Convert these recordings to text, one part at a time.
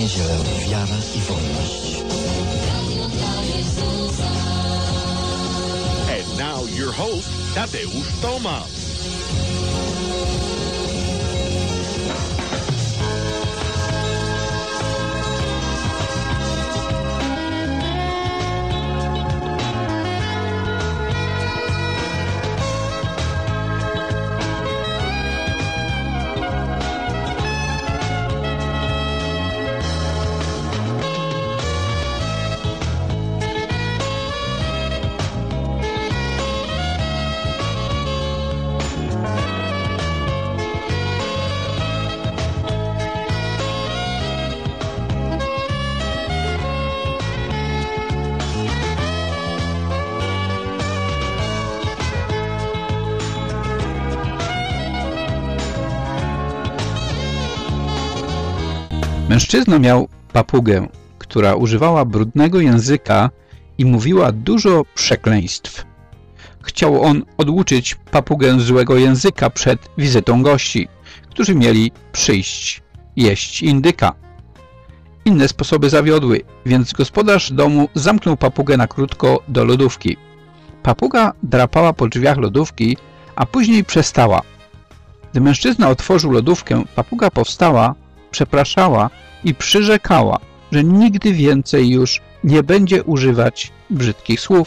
niedzielę Wiara i Wolność. And now your host, Tadeusz Tomasz. Mężczyzna miał papugę, która używała brudnego języka i mówiła dużo przekleństw. Chciał on oduczyć papugę złego języka przed wizytą gości, którzy mieli przyjść jeść indyka. Inne sposoby zawiodły, więc gospodarz domu zamknął papugę na krótko do lodówki. Papuga drapała po drzwiach lodówki, a później przestała. Gdy mężczyzna otworzył lodówkę, papuga powstała, przepraszała i przyrzekała, że nigdy więcej już nie będzie używać brzydkich słów.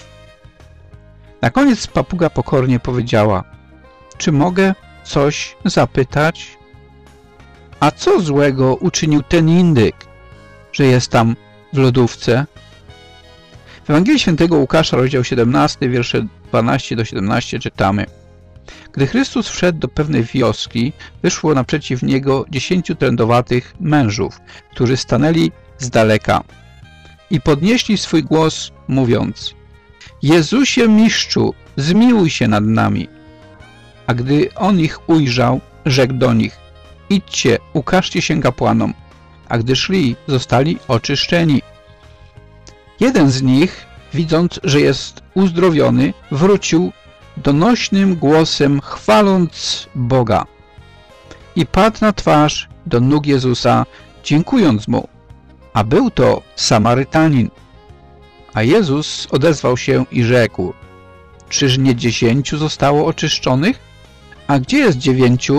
Na koniec papuga pokornie powiedziała: czy mogę coś zapytać? A co złego uczynił ten indyk, że jest tam w lodówce? W Ewangelii Świętego Łukasza, rozdział 17, wiersze 12 do 17 czytamy: gdy Chrystus wszedł do pewnej wioski, wyszło naprzeciw Niego 10 trędowatych mężów, którzy stanęli z daleka i podnieśli swój głos, mówiąc: Jezusie Mistrzu, zmiłuj się nad nami. A gdy on ich ujrzał, rzekł do nich: idźcie, ukażcie się kapłanom. A gdy szli, zostali oczyszczeni. Jeden z nich, widząc, że jest uzdrowiony, wrócił donośnym głosem, chwaląc Boga, i padł na twarz do nóg Jezusa, dziękując Mu. A był to Samarytanin. A Jezus odezwał się i rzekł: czyż nie 10 zostało oczyszczonych? A gdzie jest 9?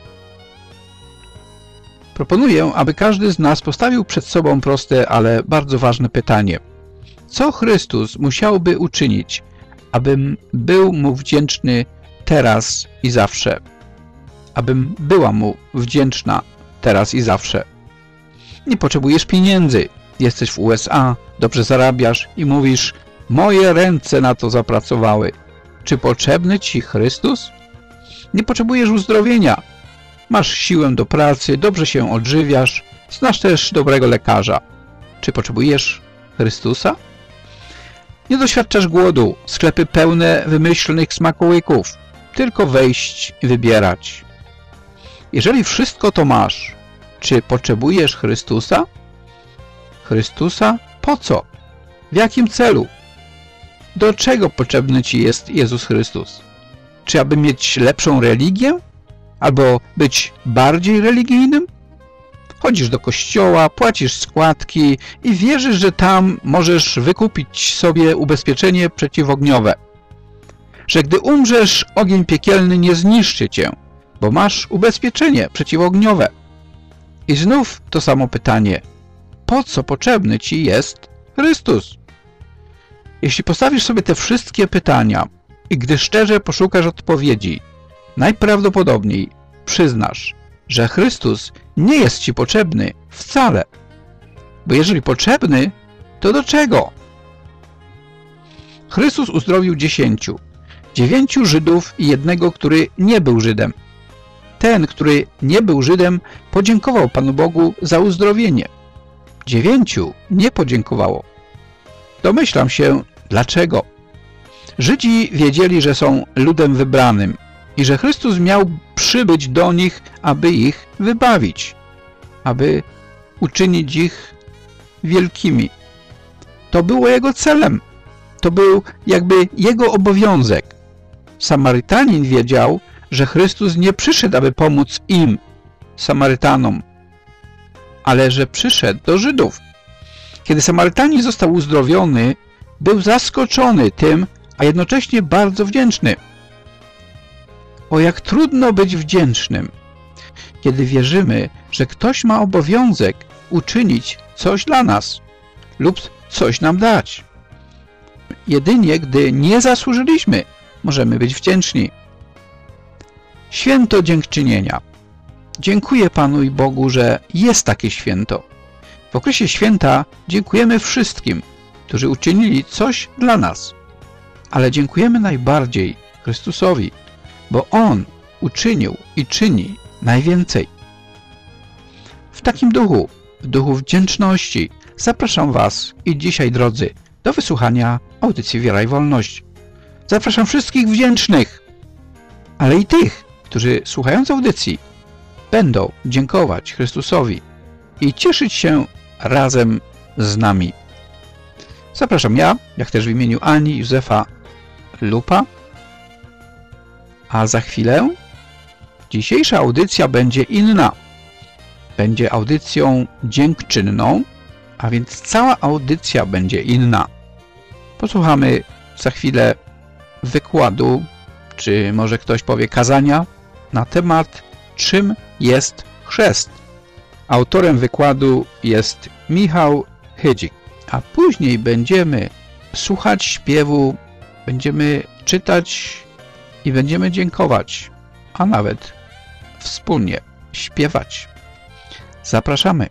Proponuję, aby każdy z nas postawił przed sobą proste, ale bardzo ważne pytanie. Co Chrystus musiałby uczynić, abym był Mu wdzięczny teraz i zawsze? Abym była Mu wdzięczna teraz i zawsze. Nie potrzebujesz pieniędzy. Jesteś w USA, dobrze zarabiasz i mówisz: moje ręce na to zapracowały. Czy potrzebny Ci Chrystus? Nie potrzebujesz uzdrowienia. Masz siłę do pracy, dobrze się odżywiasz, znasz też dobrego lekarza. Czy potrzebujesz Chrystusa? Nie doświadczasz głodu, sklepy pełne wymyślnych smakołyków. Tylko wejść i wybierać. Jeżeli wszystko to masz, czy potrzebujesz Chrystusa? Chrystusa po co? W jakim celu? Do czego potrzebny Ci jest Jezus Chrystus? Czy aby mieć lepszą religię? Albo być bardziej religijnym? Chodzisz do kościoła, płacisz składki i wierzysz, że tam możesz wykupić sobie ubezpieczenie przeciwogniowe. Że gdy umrzesz, ogień piekielny nie zniszczy Cię, bo masz ubezpieczenie przeciwogniowe. I znów to samo pytanie. Po co potrzebny Ci jest Chrystus? Jeśli postawisz sobie te wszystkie pytania i gdy szczerze poszukasz odpowiedzi, najprawdopodobniej przyznasz, że Chrystus nie jest Ci potrzebny wcale. Bo jeżeli potrzebny, to do czego? Chrystus uzdrowił 10. 9 Żydów i jednego, który nie był Żydem. Ten, który nie był Żydem, podziękował Panu Bogu za uzdrowienie. 9 nie podziękowało. Domyślam się, dlaczego. Żydzi wiedzieli, że są ludem wybranym i że Chrystus miał przybyć do nich, aby ich wybawić, aby uczynić ich wielkimi. To było Jego celem. To był jakby Jego obowiązek. Samarytanin wiedział, że Chrystus nie przyszedł, aby pomóc im, Samarytanom. ale że przyszedł do Żydów. Kiedy Samarytanin został uzdrowiony, był zaskoczony tym, a jednocześnie bardzo wdzięczny. O, jak trudno być wdzięcznym, kiedy wierzymy, że ktoś ma obowiązek uczynić coś dla nas lub coś nam dać. Jedynie gdy nie zasłużyliśmy, możemy być wdzięczni. Święto dziękczynienia. Dziękuję Panu i Bogu, że jest takie święto. W okresie święta dziękujemy wszystkim, którzy uczynili coś dla nas. Ale dziękujemy najbardziej Chrystusowi, bo On uczynił i czyni najwięcej. W takim duchu, w duchu wdzięczności, zapraszam Was i dzisiaj, drodzy, do wysłuchania audycji Wiara i Wolność. Zapraszam wszystkich wdzięcznych, ale i tych, którzy słuchając audycji będą dziękować Chrystusowi i cieszyć się razem z nami. Zapraszam ja, jak też w imieniu Ani Józefa Lupa, a za chwilę dzisiejsza audycja będzie inna. Będzie audycją dziękczynną, a więc cała audycja będzie inna. Posłuchamy za chwilę wykładu, czy może ktoś powie kazania, na temat czym jest chrzest. Autorem wykładu jest Michał Hydzik, a później będziemy słuchać śpiewu, będziemy czytać i będziemy dziękować, a nawet wspólnie śpiewać. Zapraszamy.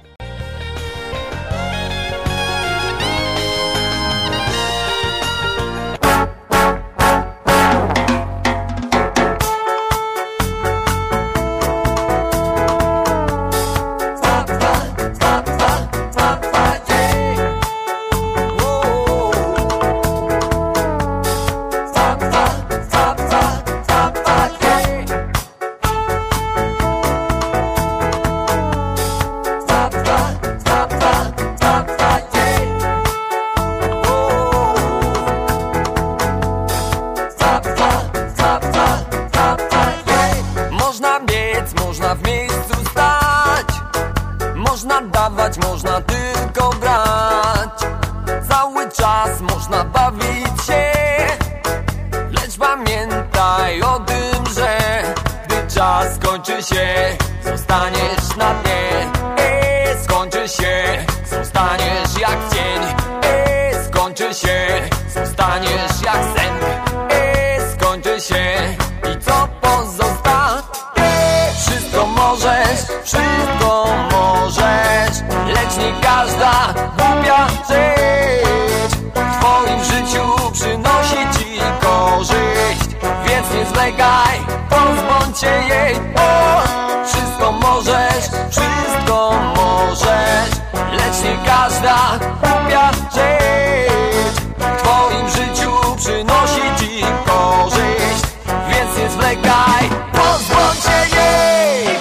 Można tylko brać, cały czas można bawić się, lecz pamiętaj o tym, że gdy czas skończy się, zostaniesz na dnie. Skończy się, zostaniesz jak cień. Skończy się, zostaniesz jak sen. Skończy się i co pozostanie? Wszystko możesz, wszystko możesz, lecz nie każda głupia rzecz w twoim życiu przynosi ci korzyść, więc nie zwlekaj, pozbądź się jej. Wszystko możesz, wszystko możesz, lecz nie każda głupia rzecz w twoim życiu przynosi ci korzyść, więc nie zwlekaj, pozbądź się jej.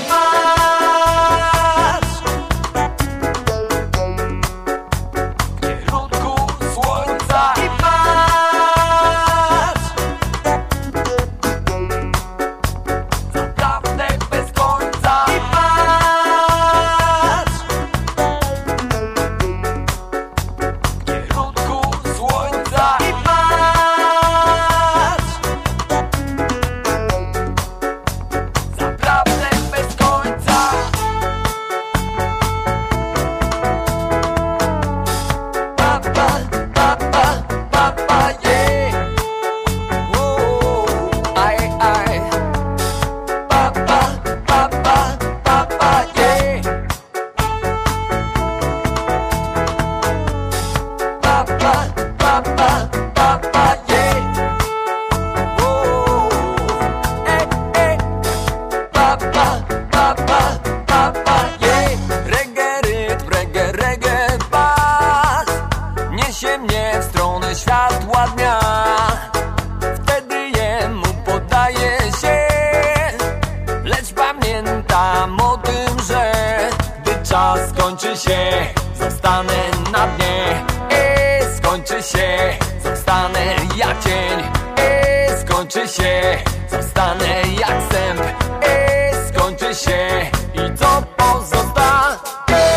Skończy się, zostanę na dnie. Skończy się, zostanę jak cień. Skończy się, zostanę jak sęp. Skończy się i co pozostanie?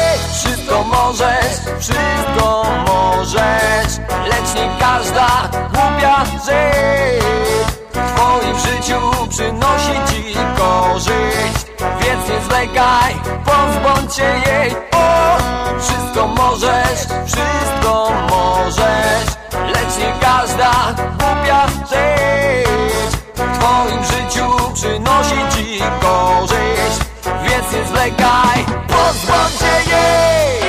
wszystko możesz, lecz nie każda głupia rzecz w twoim życiu przynosi ci korzyść. Więc nie zwlekaj, pozbądź się jej. O, wszystko możesz, wszystko możesz, lecz nie każda głupia rzecz w twoim życiu przynosi ci korzyść. Więc nie zwlekaj, pozbądź się jej.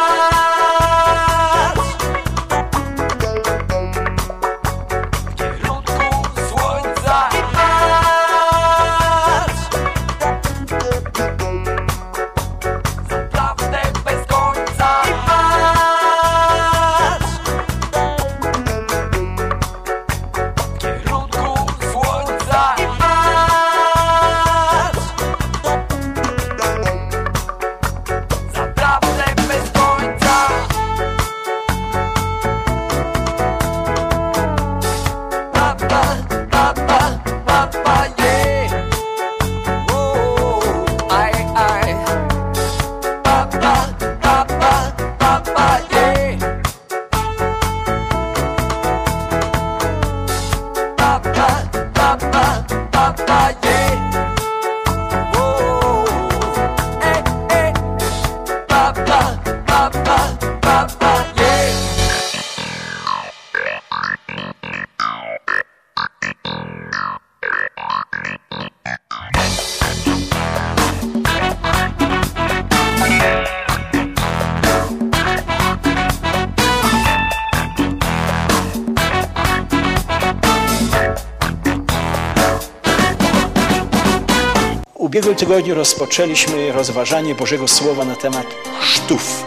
W ubiegłym tygodniu rozpoczęliśmy rozważanie Bożego Słowa na temat chrztów.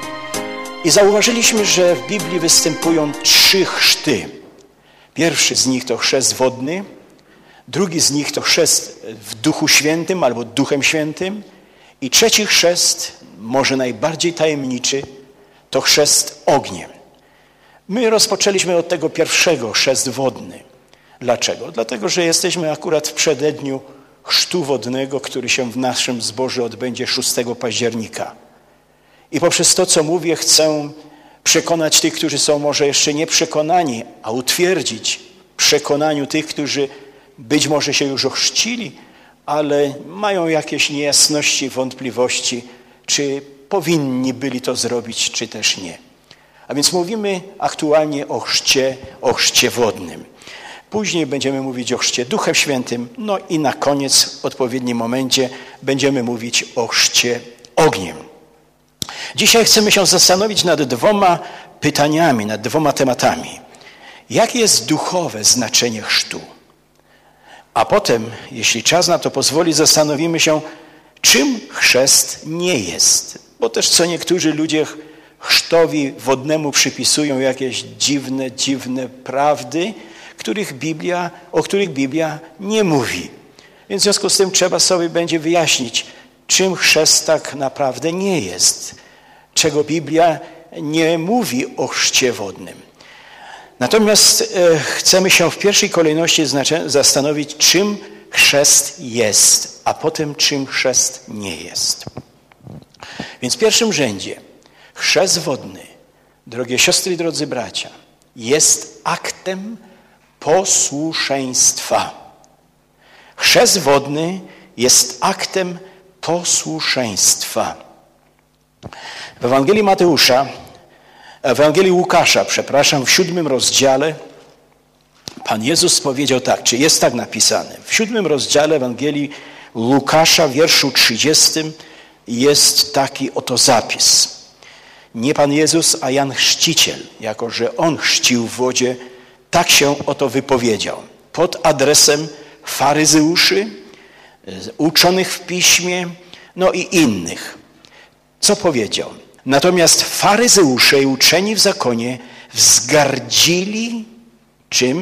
I zauważyliśmy, że w Biblii występują 3 chrzty. Pierwszy z nich to chrzest wodny, drugi z nich to chrzest w Duchu Świętym albo Duchem Świętym i trzeci chrzest, może najbardziej tajemniczy, to chrzest ogniem. My rozpoczęliśmy od tego pierwszego, chrzest wodny. Dlaczego? Dlatego, że jesteśmy akurat w przededniu chrztu wodnego, który się w naszym zborze odbędzie 6 października. I poprzez to, co mówię, chcę przekonać tych, którzy są może jeszcze nieprzekonani, a utwierdzić w przekonaniu tych, którzy być może się już ochrzcili, ale mają jakieś niejasności, wątpliwości, czy powinni byli to zrobić, czy też nie. A więc mówimy aktualnie o chrzcie wodnym. Później będziemy mówić o chrzcie Duchem Świętym, no i na koniec, w odpowiednim momencie, będziemy mówić o chrzcie ogniem. Dzisiaj chcemy się zastanowić nad 2 pytaniami, nad 2 tematami. Jakie jest duchowe znaczenie chrztu? A potem, jeśli czas na to pozwoli, zastanowimy się, czym chrzest nie jest. Bo też co niektórzy ludzie chrztowi wodnemu przypisują jakieś dziwne prawdy, o których Biblia nie mówi. Więc w związku z tym trzeba sobie będzie wyjaśnić, czym chrzest tak naprawdę nie jest, czego Biblia nie mówi o chrzcie wodnym. Natomiast chcemy się w pierwszej kolejności zastanowić, czym chrzest jest, a potem czym chrzest nie jest. Więc w pierwszym rzędzie chrzest wodny, drogie siostry i drodzy bracia, jest aktem posłuszeństwa. Chrzest wodny jest aktem posłuszeństwa. W Ewangelii Łukasza, w 7 rozdziale, Pan Jezus powiedział tak, czy jest tak napisane. W 7 rozdziale Ewangelii Łukasza, w wierszu 30 jest taki oto zapis. Nie Pan Jezus, a Jan Chrzciciel, jako że On chrzcił w wodzie, tak się oto wypowiedział. Pod adresem faryzeuszy, uczonych w piśmie, no i innych. Co powiedział? Natomiast faryzeusze i uczeni w zakonie wzgardzili czym?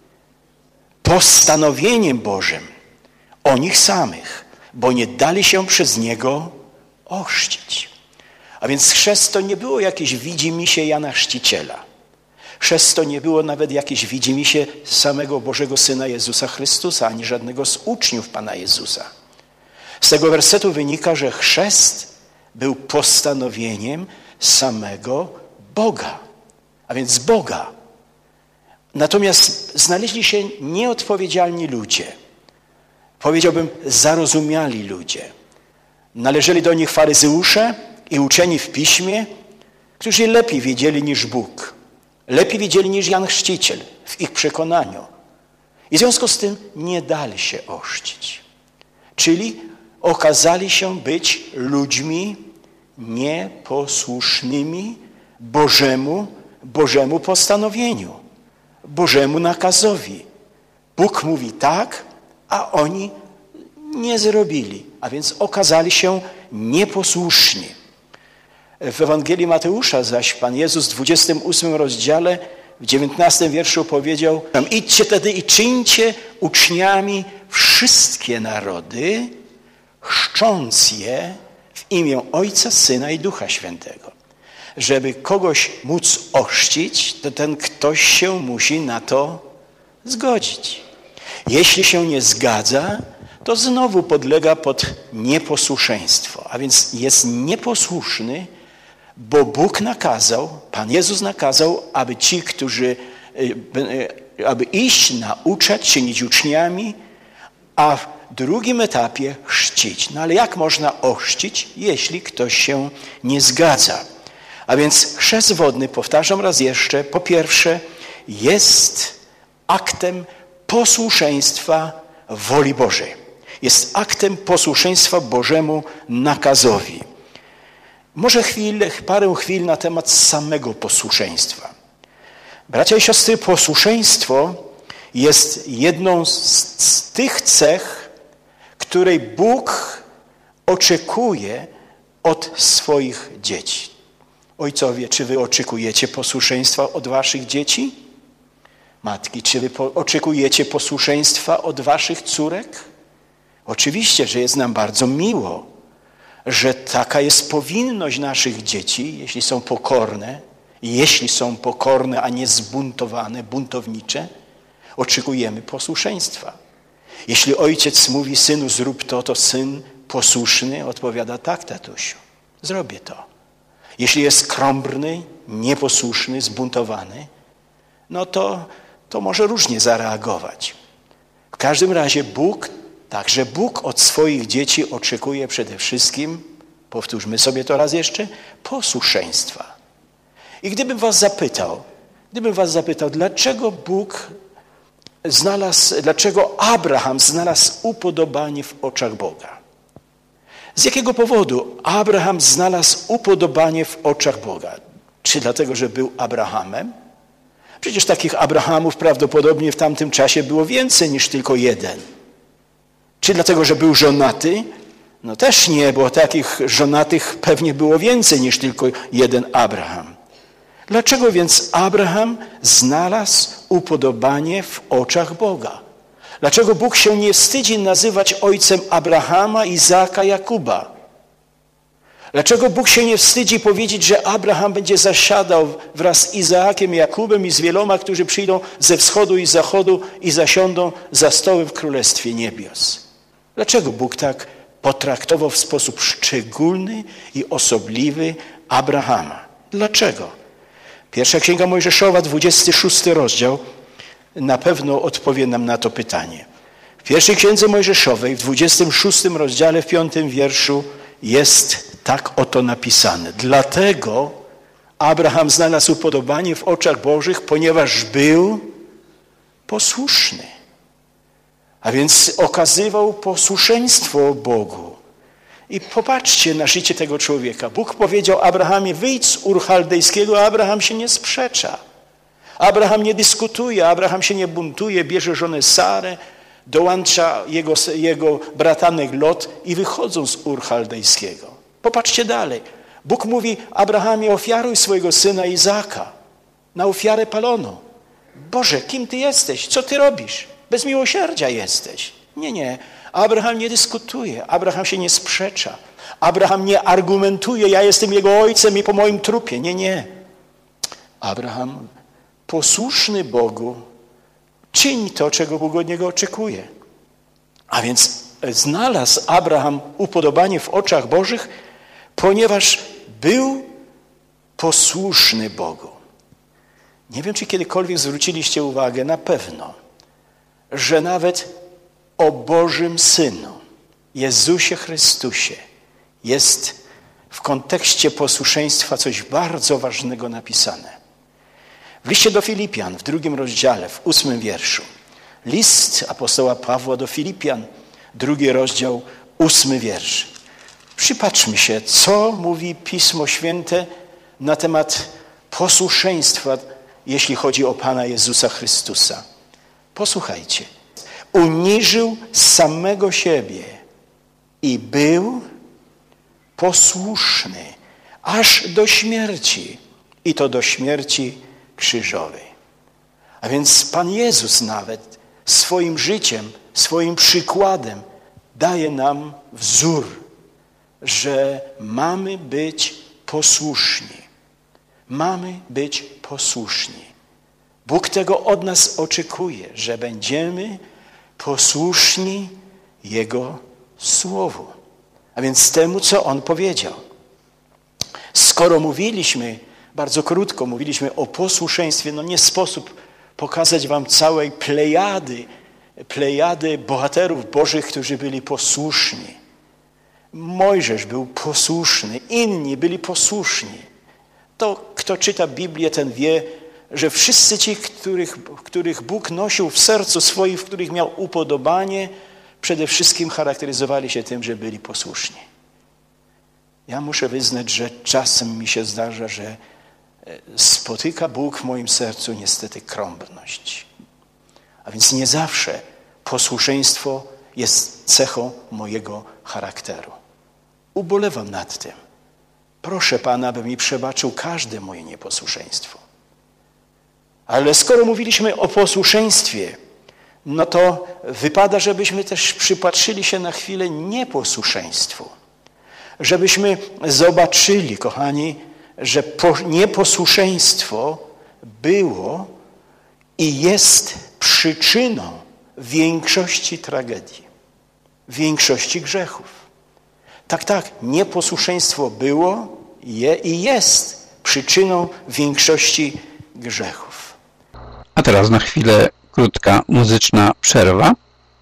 Postanowieniem Bożym o nich samych, bo nie dali się przez Niego ochrzcić. A więc chrzest to nie było jakieś widzimisię Jana Chrzciciela. Chrzest to nie było nawet jakieś widzimisię samego Bożego Syna Jezusa Chrystusa, ani żadnego z uczniów Pana Jezusa. Z tego wersetu wynika, że chrzest był postanowieniem samego Boga, a więc Boga. Natomiast znaleźli się nieodpowiedzialni ludzie. Powiedziałbym, zarozumiali ludzie. Należeli do nich faryzeusze i uczeni w piśmie, którzy lepiej wiedzieli niż Bóg. Lepiej wiedzieli niż Jan Chrzciciel w ich przekonaniu. I w związku z tym nie dali się ochrzcić. Czyli okazali się być ludźmi nieposłusznymi Bożemu postanowieniu, Bożemu nakazowi. Bóg mówi tak, a oni nie zrobili, a więc okazali się nieposłuszni. W Ewangelii Mateusza zaś Pan Jezus w 28 rozdziale, w 19 wierszu powiedział: idźcie tedy i czyńcie uczniami wszystkie narody, chrzcząc je w imię Ojca, Syna i Ducha Świętego. Żeby kogoś móc ochrzcić, to ten ktoś się musi na to zgodzić. Jeśli się nie zgadza, to znowu podlega pod nieposłuszeństwo, a więc jest nieposłuszny, bo Bóg nakazał, Pan Jezus nakazał, aby ci, aby iść, nauczać, czynić uczniami, a w drugim etapie chrzcić. No ale jak można ochrzcić, jeśli ktoś się nie zgadza? A więc chrzest wodny, powtarzam raz jeszcze, po pierwsze jest aktem posłuszeństwa woli Bożej. Jest aktem posłuszeństwa Bożemu nakazowi. Może parę chwil na temat samego posłuszeństwa. Bracia i siostry, posłuszeństwo jest jedną z tych cech, której Bóg oczekuje od swoich dzieci. Ojcowie, czy wy oczekujecie posłuszeństwa od waszych dzieci? Matki, czy wy oczekujecie posłuszeństwa od waszych córek? Oczywiście, że jest nam bardzo miło, że taka jest powinność naszych dzieci, jeśli są pokorne, a nie zbuntowane, buntownicze, oczekujemy posłuszeństwa. Jeśli ojciec mówi: synu, zrób to, to syn posłuszny odpowiada: tak, tatusiu, zrobię to. Jeśli jest krąbrny, nieposłuszny, zbuntowany, no to może różnie zareagować. W każdym razie także Bóg od swoich dzieci oczekuje przede wszystkim, powtórzmy sobie to raz jeszcze, posłuszeństwa. I gdybym was zapytał, dlaczego Abraham znalazł upodobanie w oczach Boga? Z jakiego powodu Abraham znalazł upodobanie w oczach Boga? Czy dlatego, że był Abrahamem? Przecież takich Abrahamów prawdopodobnie w tamtym czasie było więcej niż tylko jeden. Czy dlatego, że był żonaty? No też nie, bo takich żonatych pewnie było więcej niż tylko jeden Abraham. Dlaczego więc Abraham znalazł upodobanie w oczach Boga? Dlaczego Bóg się nie wstydzi nazywać ojcem Abrahama, Izaaka, Jakuba? Dlaczego Bóg się nie wstydzi powiedzieć, że Abraham będzie zasiadał wraz z Izaakiem, Jakubem i z wieloma, którzy przyjdą ze wschodu i zachodu i zasiądą za stołem w Królestwie Niebios? Dlaczego Bóg tak potraktował w sposób szczególny i osobliwy Abrahama? Dlaczego? Pierwsza Księga Mojżeszowa, 26 rozdział, na pewno odpowie nam na to pytanie. W pierwszej Księdze Mojżeszowej, w 26 rozdziale, w 5 wierszu jest tak oto napisane. Dlatego Abraham znalazł upodobanie w oczach Bożych, ponieważ był posłuszny. A więc okazywał posłuszeństwo Bogu. I popatrzcie na życie tego człowieka. Bóg powiedział Abrahamie: wyjdź z Ur Chaldejskiego, a Abraham się nie sprzecza. Abraham nie dyskutuje, Abraham się nie buntuje, bierze żonę Sarę, dołącza jego bratanek Lot i wychodzą z Ur Chaldejskiego. Popatrzcie dalej. Bóg mówi: Abrahamie, ofiaruj swojego syna Izaaka na ofiarę paloną. Boże, kim ty jesteś? Co ty robisz? Bez miłosierdzia jesteś. Nie. Abraham nie dyskutuje. Abraham się nie sprzecza. Abraham nie argumentuje: ja jestem jego ojcem i po moim trupie. Nie. Abraham, posłuszny Bogu, czyni to, czego Bóg od niego oczekuje. A więc znalazł Abraham upodobanie w oczach Bożych, ponieważ był posłuszny Bogu. Nie wiem, czy kiedykolwiek zwróciliście uwagę, na pewno, że nawet o Bożym Synu, Jezusie Chrystusie, jest w kontekście posłuszeństwa coś bardzo ważnego napisane. W liście do Filipian, w 2 rozdziale, w 8 wierszu. List apostoła Pawła do Filipian, 2 rozdział, 8 wiersz. Przypatrzmy się, co mówi Pismo Święte na temat posłuszeństwa, jeśli chodzi o Pana Jezusa Chrystusa. Posłuchajcie. Uniżył samego siebie i był posłuszny aż do śmierci, i to do śmierci krzyżowej. A więc Pan Jezus nawet swoim życiem, swoim przykładem daje nam wzór, że mamy być posłuszni. Mamy być posłuszni. Bóg tego od nas oczekuje, że będziemy posłuszni Jego Słowu. A więc temu, co On powiedział. Skoro mówiliśmy, bardzo krótko mówiliśmy o posłuszeństwie, nie sposób pokazać wam całej plejady bohaterów bożych, którzy byli posłuszni. Mojżesz był posłuszny, inni byli posłuszni. To, kto czyta Biblię, ten wie, że wszyscy ci, których Bóg nosił w sercu swoim, w których miał upodobanie, przede wszystkim charakteryzowali się tym, że byli posłuszni. Ja muszę wyznać, że czasem mi się zdarza, że spotyka Bóg w moim sercu niestety krąbność. A więc nie zawsze posłuszeństwo jest cechą mojego charakteru. Ubolewam nad tym. Proszę Pana, aby mi przebaczył każde moje nieposłuszeństwo. Ale skoro mówiliśmy o posłuszeństwie, to wypada, żebyśmy też przypatrzyli się na chwilę nieposłuszeństwu. Żebyśmy zobaczyli, kochani, że nieposłuszeństwo było i jest przyczyną większości tragedii, większości grzechów. Tak, nieposłuszeństwo było i jest przyczyną większości grzechów. A teraz na chwilę krótka muzyczna przerwa.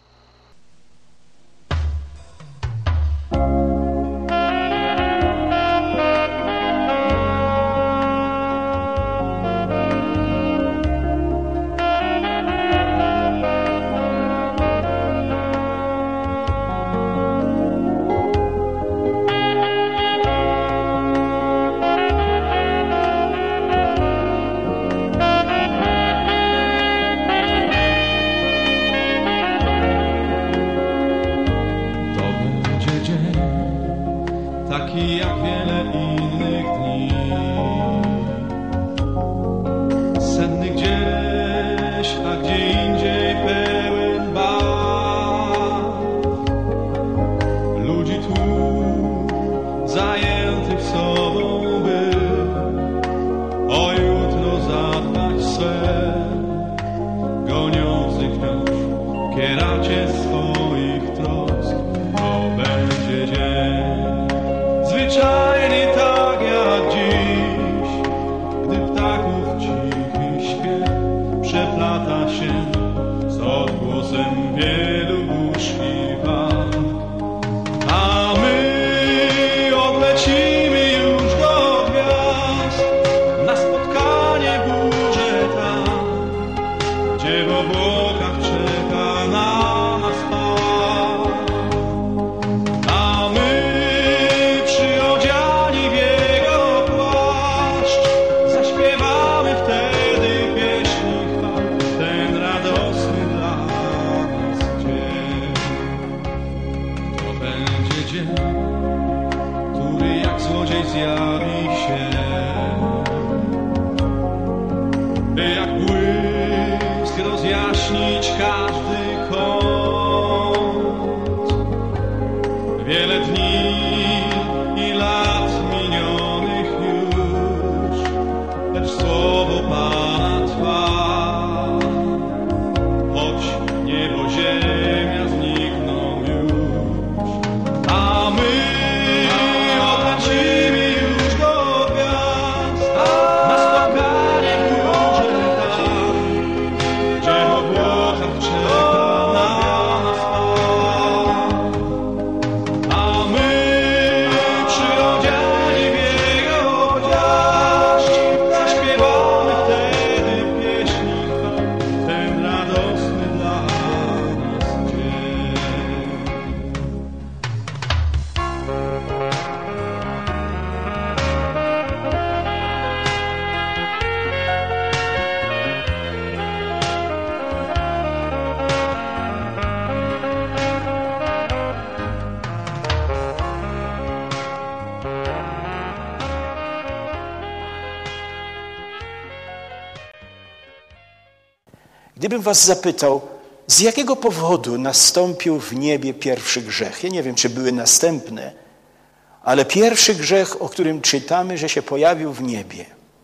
Taki jak wiele innych dni, senny gdzieś, a gdzie indziej pełen barw. Ludzi tu zajętych sobą, by o jutro zadbać swe, goniących wciąż kieracie swoich trosk. To będzie dzień zwyczajny tak jak dziś, gdy ptaków cichy śpiew przeplata się z odgłosem wielu burz i walk. A my odlecimy już do gwiazd na spotkanie burzy tam, gdzie w obłokach czeka na nas Pan. A my przyodziani w Jego płaszcz zaśpiewamy wtedy pieśni chwał, ten radosny dla nas dzień. To będzie dzień, który jak złodziej zjawi się, by jak błysk rozjaśnić każdy kąt. Wiele dni i lat minionych już, lecz słowo Pana trwa. Choć niebo, ziemia znikną już, a my odlecimy już do gwiazd, Gdybym was zapytał, z jakiego powodu nastąpił w niebie pierwszy grzech? Ja nie wiem, czy były następne, ale pierwszy grzech, o którym czytamy, że się pojawił w niebie.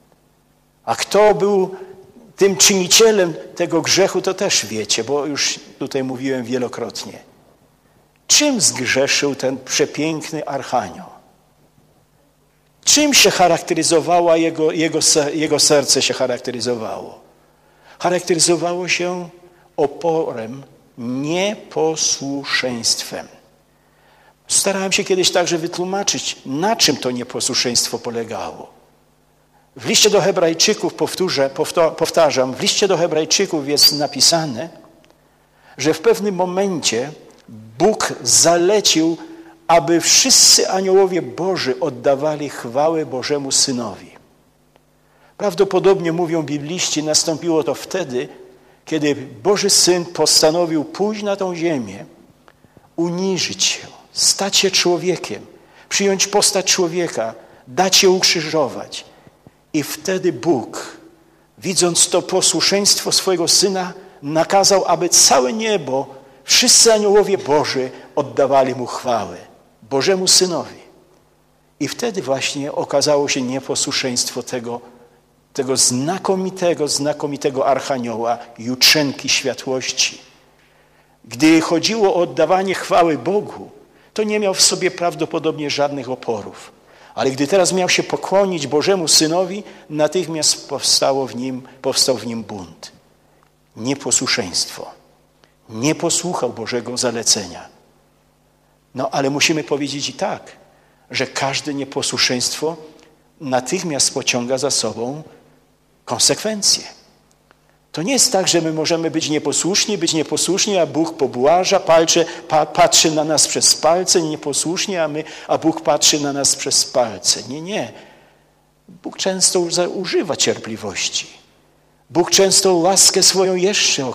A kto był tym czynicielem tego grzechu, to też wiecie, bo już tutaj mówiłem wielokrotnie. Czym zgrzeszył ten przepiękny archanioł? Czym się charakteryzowało jego serce się charakteryzowało? Charakteryzowało się oporem, nieposłuszeństwem. Starałem się kiedyś także wytłumaczyć, na czym to nieposłuszeństwo polegało. W liście do Hebrajczyków, powtarzam, w liście do Hebrajczyków jest napisane, że w pewnym momencie Bóg zalecił, aby wszyscy aniołowie Boży oddawali chwałę Bożemu Synowi. Prawdopodobnie, mówią bibliści, nastąpiło to wtedy, kiedy Boży Syn postanowił pójść na tą ziemię, uniżyć się, stać się człowiekiem, przyjąć postać człowieka, dać się ukrzyżować. I wtedy Bóg, widząc to posłuszeństwo swojego Syna, nakazał, aby całe niebo, wszyscy aniołowie Boży oddawali Mu chwałę, Bożemu Synowi. I wtedy właśnie okazało się nieposłuszeństwo tego znakomitego archanioła, jutrzenki światłości. Gdy chodziło o oddawanie chwały Bogu, to nie miał w sobie prawdopodobnie żadnych oporów. Ale gdy teraz miał się pokłonić Bożemu Synowi, natychmiast powstał w nim bunt. Nieposłuszeństwo. Nie posłuchał Bożego zalecenia. No ale musimy powiedzieć i tak, że każde nieposłuszeństwo natychmiast pociąga za sobą konsekwencje. To nie jest tak, że my możemy być nieposłuszni, a Bóg pobłaża, patrzy na nas przez palce, nieposłusznie, a Bóg patrzy na nas przez palce. Nie. Bóg często używa cierpliwości. Bóg często łaskę swoją jeszcze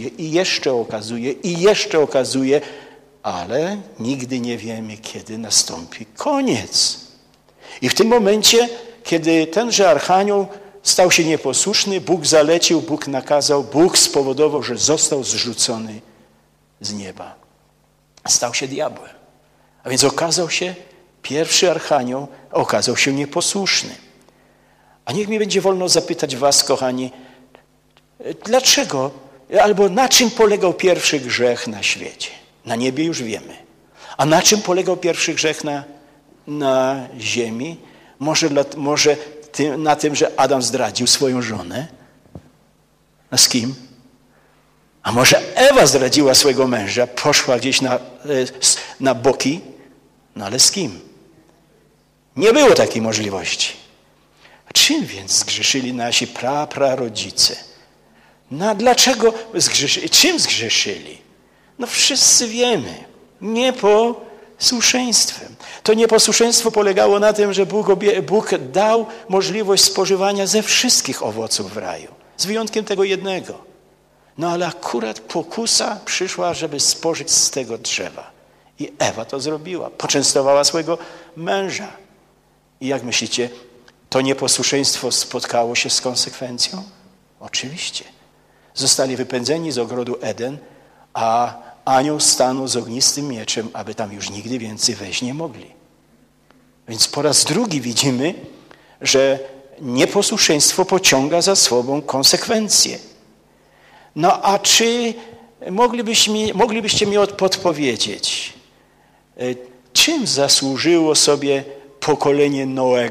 okazuje, ale nigdy nie wiemy, kiedy nastąpi koniec. I w tym momencie, kiedy tenże archanioł stał się nieposłuszny, Bóg zalecił, Bóg nakazał, Bóg spowodował, że został zrzucony z nieba. Stał się diabłem. A więc pierwszy archanioł okazał się nieposłuszny. A niech mi będzie wolno zapytać was, kochani, dlaczego, albo na czym polegał pierwszy grzech na świecie? Na niebie już wiemy. A na czym polegał pierwszy grzech na ziemi? Może na tym, że Adam zdradził swoją żonę? A z kim? A może Ewa zdradziła swojego męża, poszła gdzieś na boki? No ale z kim? Nie było takiej możliwości. A czym więc zgrzeszyli nasi prarodzice? No a dlaczego zgrzeszyli? Czym zgrzeszyli? No wszyscy wiemy. Nieposłuszeństwem. To nieposłuszeństwo polegało na tym, że Bóg dał możliwość spożywania ze wszystkich owoców w raju. Z wyjątkiem tego jednego. No ale akurat pokusa przyszła, żeby spożyć z tego drzewa. I Ewa to zrobiła. Poczęstowała swojego męża. I jak myślicie, to nieposłuszeństwo spotkało się z konsekwencją? Oczywiście. Zostali wypędzeni z ogrodu Eden, a anioł stanął z ognistym mieczem, aby tam już nigdy więcej wejść nie mogli. Więc po raz drugi widzimy, że nieposłuszeństwo pociąga za sobą konsekwencje. No a czy moglibyście mi podpowiedzieć, czym zasłużyło sobie pokolenie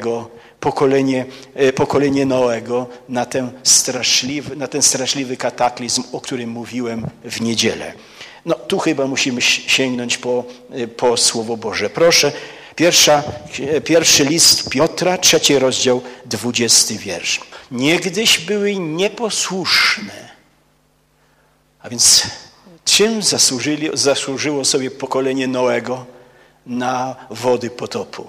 Noego na ten straszliwy kataklizm, o którym mówiłem w niedzielę? No tu chyba musimy sięgnąć po Słowo Boże. Proszę, pierwszy list Piotra, 3 rozdział, 20 wiersz. Niegdyś były nieposłuszne. A więc czym zasłużyło sobie pokolenie Noego na wody potopu?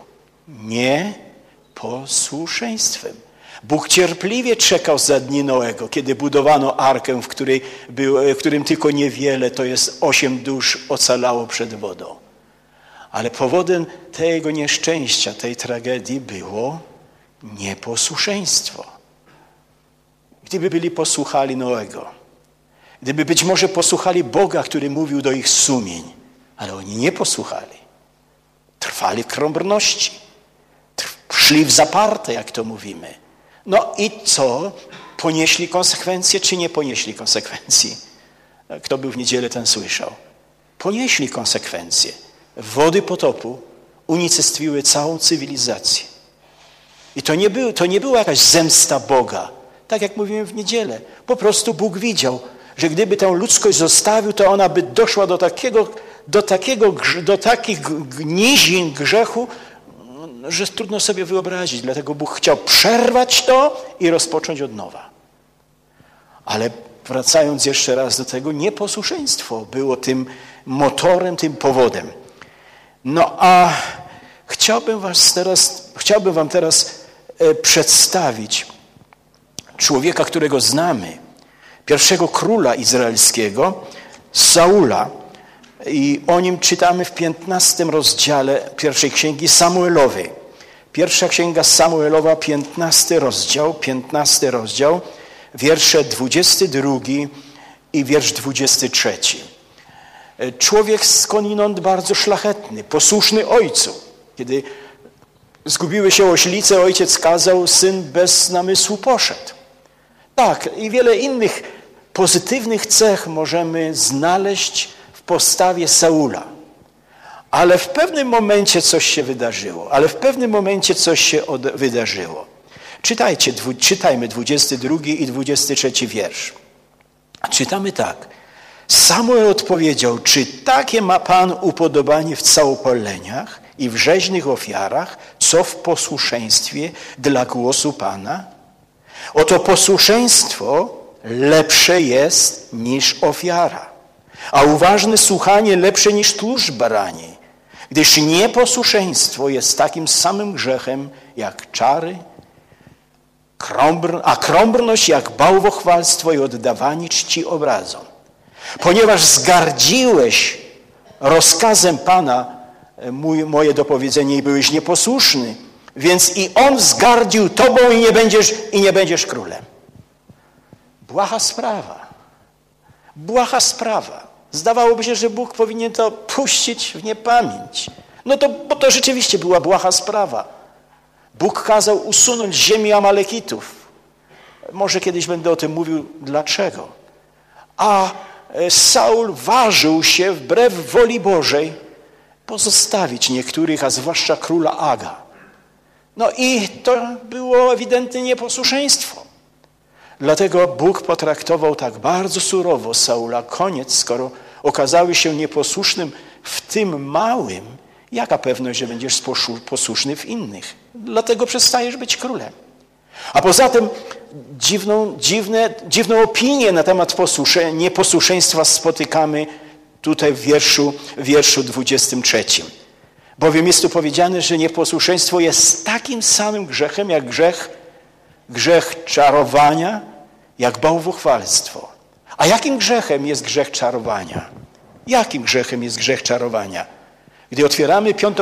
Nieposłuszeństwem. Bóg cierpliwie czekał za dni Noego, kiedy budowano arkę, w którym tylko niewiele, to jest 8 dusz, ocalało przed wodą. Ale powodem tego nieszczęścia, tej tragedii było nieposłuszeństwo. Gdyby byli posłuchali Noego, Gdyby być może posłuchali Boga, który mówił do ich sumień, ale oni nie posłuchali. Trwali w krąbrności. Szli w zaparte, jak to mówimy. No i co? Ponieśli konsekwencje, czy nie ponieśli konsekwencji? Kto był w niedzielę, ten słyszał. Ponieśli konsekwencje. Wody potopu unicestwiły całą cywilizację. I to nie była jakaś zemsta Boga. Tak jak mówiłem w niedzielę. Po prostu Bóg widział, że gdyby tę ludzkość zostawił, to ona by doszła do takich nizin grzechu, że trudno sobie wyobrazić. Dlatego Bóg chciał przerwać to i rozpocząć od nowa. Ale wracając jeszcze raz do tego, nieposłuszeństwo było tym motorem, tym powodem. No a chciałbym wam teraz przedstawić człowieka, którego znamy, pierwszego króla izraelskiego, Saula. I o nim czytamy w 15 rozdziale pierwszej księgi Samuelowej. Pierwsza księga Samuelowa, 15 rozdział, wiersze 22 i wiersz 23. Człowiek skądinąd bardzo szlachetny, posłuszny ojcu. Kiedy zgubiły się oślice, ojciec kazał, syn bez namysłu poszedł. Tak, i wiele innych pozytywnych cech możemy znaleźć w postawie Saula. Ale w pewnym momencie coś się wydarzyło. Czytajmy 22 i 23 wiersz. Czytamy tak. Samuel odpowiedział, czy takie ma Pan upodobanie w całopaleniach i w rzeźnych ofiarach, co w posłuszeństwie dla głosu Pana? Oto posłuszeństwo lepsze jest niż ofiara, a uważne słuchanie lepsze niż tłuszcz barani, gdyż nieposłuszeństwo jest takim samym grzechem jak czary, a krąbrność jak bałwochwalstwo i oddawanie czci obrazom. Ponieważ zgardziłeś rozkazem Pana moje dopowiedzenie i byłeś nieposłuszny, więc i On zgardził Tobą i nie będziesz królem. Błaha sprawa. Zdawałoby się, że Bóg powinien to puścić w niepamięć. Bo to rzeczywiście była błaha sprawa. Bóg kazał usunąć z ziemi Amalekitów. Może kiedyś będę o tym mówił, dlaczego. A Saul ważył się wbrew woli Bożej pozostawić niektórych, a zwłaszcza króla Aga. No i to było ewidentne nieposłuszeństwo. Dlatego Bóg potraktował tak bardzo surowo Saula. Koniec, skoro okazały się nieposłusznym w tym małym, jaka pewność, że będziesz posłuszny w innych? Dlatego przestajesz być królem. A poza tym dziwną opinię na temat nieposłuszeństwa spotykamy tutaj w wierszu 23. Bowiem jest tu powiedziane, że nieposłuszeństwo jest takim samym grzechem jak grzech czarowania, jak bałwochwalstwo. A jakim grzechem jest grzech czarowania? Gdy otwieramy 5.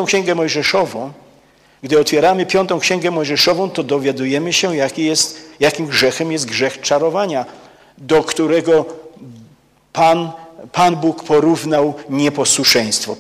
Księgę Mojżeszową, to dowiadujemy się, jakim grzechem jest grzech czarowania, do którego Pan Bóg porównał nieposłuszeństwo.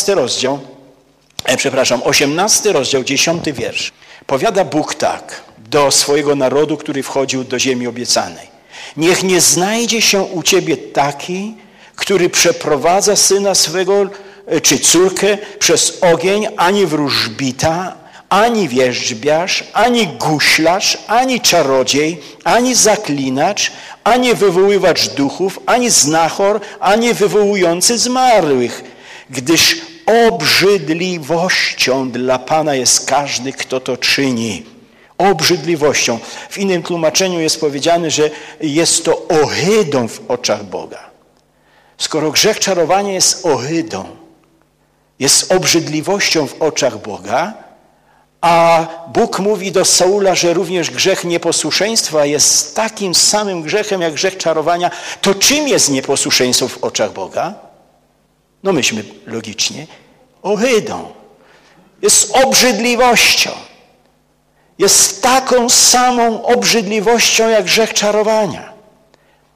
18 rozdział, 10 wiersz. Powiada Bóg tak do swojego narodu, który wchodził do ziemi obiecanej. Niech nie znajdzie się u ciebie taki, który przeprowadza syna swego czy córkę przez ogień, ani wróżbita, ani wierzbiarz, ani guślarz, ani czarodziej, ani zaklinacz, ani wywoływacz duchów, ani znachor, ani wywołujący zmarłych, gdyż obrzydliwością dla Pana jest każdy, kto to czyni. Obrzydliwością. W innym tłumaczeniu jest powiedziane, że jest to ohydą w oczach Boga. Skoro grzech czarowania jest ohydą, jest obrzydliwością w oczach Boga, a Bóg mówi do Saula, że również grzech nieposłuszeństwa jest takim samym grzechem jak grzech czarowania, to czym jest nieposłuszeństwo w oczach Boga? No myślmy logicznie, ohydą. Jest obrzydliwością. Jest taką samą obrzydliwością jak grzech czarowania.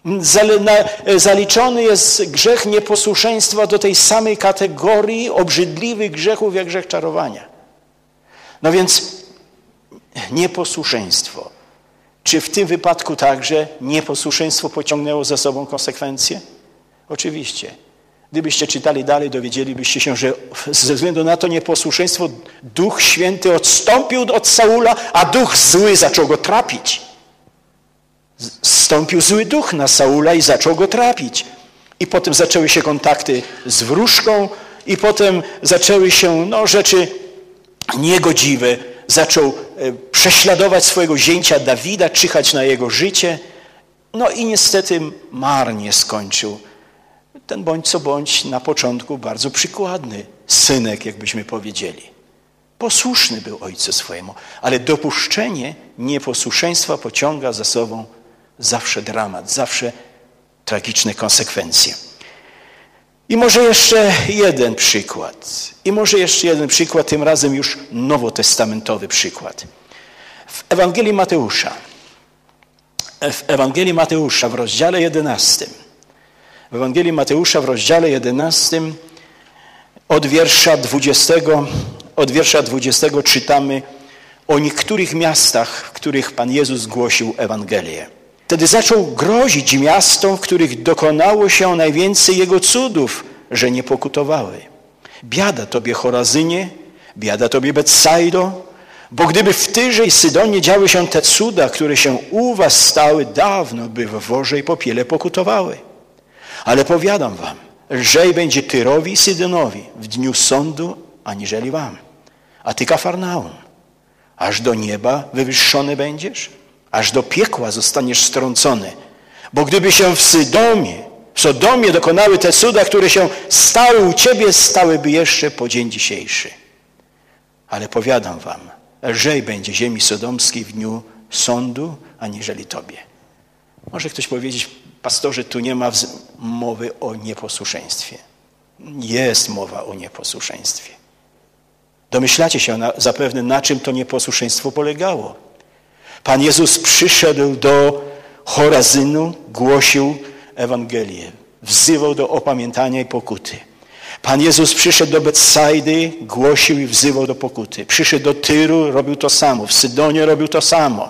Zaliczony jest grzech nieposłuszeństwa do tej samej kategorii obrzydliwych grzechów jak grzech czarowania. No więc nieposłuszeństwo. Czy w tym wypadku także nieposłuszeństwo pociągnęło za sobą konsekwencje? Oczywiście. Gdybyście czytali dalej, dowiedzielibyście się, że ze względu na to nieposłuszeństwo Duch Święty odstąpił od Saula, a duch zły zaczął go trapić. Zstąpił zły duch na Saula i zaczął go trapić. I potem zaczęły się kontakty z wróżką i potem zaczęły się rzeczy niegodziwe. Zaczął prześladować swojego zięcia Dawida, czyhać na jego życie. No i niestety marnie skończył. Ten bądź co bądź na początku bardzo przykładny synek, jakbyśmy powiedzieli. Posłuszny był ojcu swojemu, ale dopuszczenie nieposłuszeństwa pociąga za sobą zawsze dramat, zawsze tragiczne konsekwencje. I może jeszcze jeden przykład, tym razem już nowotestamentowy przykład. W Ewangelii Mateusza w rozdziale 11. W Ewangelii Mateusza w rozdziale 11 od wiersza 20 czytamy o niektórych miastach, w których Pan Jezus głosił Ewangelię. Wtedy zaczął grozić miastom, w których dokonało się najwięcej Jego cudów, że nie pokutowały. Biada tobie, Chorazynie, biada tobie, Betsaido, bo gdyby w Tyrze i Sydonie działy się te cuda, które się u was stały, dawno by w worze i popiele pokutowały. Ale powiadam wam, lżej będzie Tyrowi i Sydonowi w dniu sądu, aniżeli wam. A ty, Kafarnaum, aż do nieba wywyższony będziesz? Aż do piekła zostaniesz strącony. Bo gdyby się w Sodomie dokonały te cuda, które się stały u ciebie, stałyby jeszcze po dzień dzisiejszy. Ale powiadam wam, lżej będzie ziemi sodomskiej w dniu sądu, aniżeli tobie. Może ktoś powiedzieć, pastorze, tu nie ma mowy o nieposłuszeństwie. Jest mowa o nieposłuszeństwie. Domyślacie się zapewne, na czym to nieposłuszeństwo polegało. Pan Jezus przyszedł do Chorazynu, głosił Ewangelię, wzywał do opamiętania i pokuty. Pan Jezus przyszedł do Betsaidy, głosił i wzywał do pokuty. Przyszedł do Tyru, robił to samo. W Sydonie robił to samo.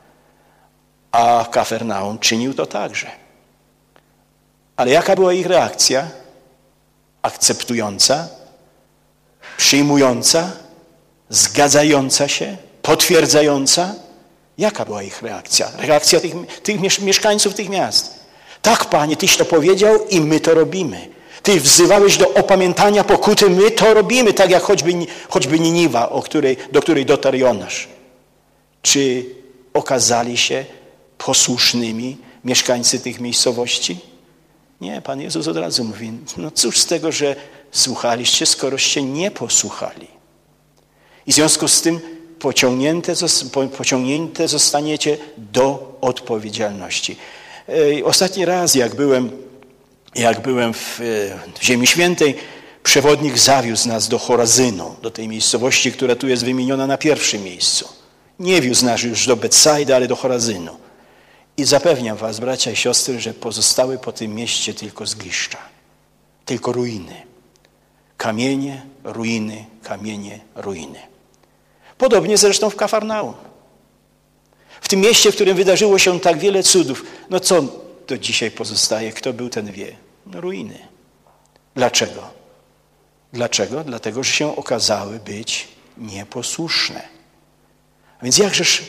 A Kafarnaum czynił to także. Ale jaka była ich reakcja? Akceptująca, przyjmująca, zgadzająca się, potwierdzająca? Jaka była ich reakcja? Reakcja tych mieszkańców tych miast. Tak, Panie, Tyś to powiedział i my to robimy. Ty wzywałeś do opamiętania, pokuty, my to robimy, tak jak choćby Niniwa, do której dotarł Jonasz. Czy okazali się posłusznymi mieszkańcy tych miejscowości? Nie, Pan Jezus od razu mówi, no cóż z tego, że słuchaliście, skoroście nie posłuchali. I w związku z tym pociągnięte zostaniecie do odpowiedzialności. Ostatni raz, jak byłem w Ziemi Świętej, przewodnik zawiózł nas do Chorazynu, do tej miejscowości, która tu jest wymieniona na pierwszym miejscu. Nie wiózł nas już do Betsaidy, ale do Chorazynu. I zapewniam was, bracia i siostry, że pozostały po tym mieście tylko zgliszcza, tylko ruiny. Kamienie, ruiny, kamienie, ruiny. Podobnie zresztą w Kafarnaum. W tym mieście, w którym wydarzyło się tak wiele cudów, no co do dzisiaj pozostaje? Kto był, ten wie. No ruiny. Dlaczego? Dlaczego? Dlatego, że się okazały być nieposłuszne. A więc jakżeż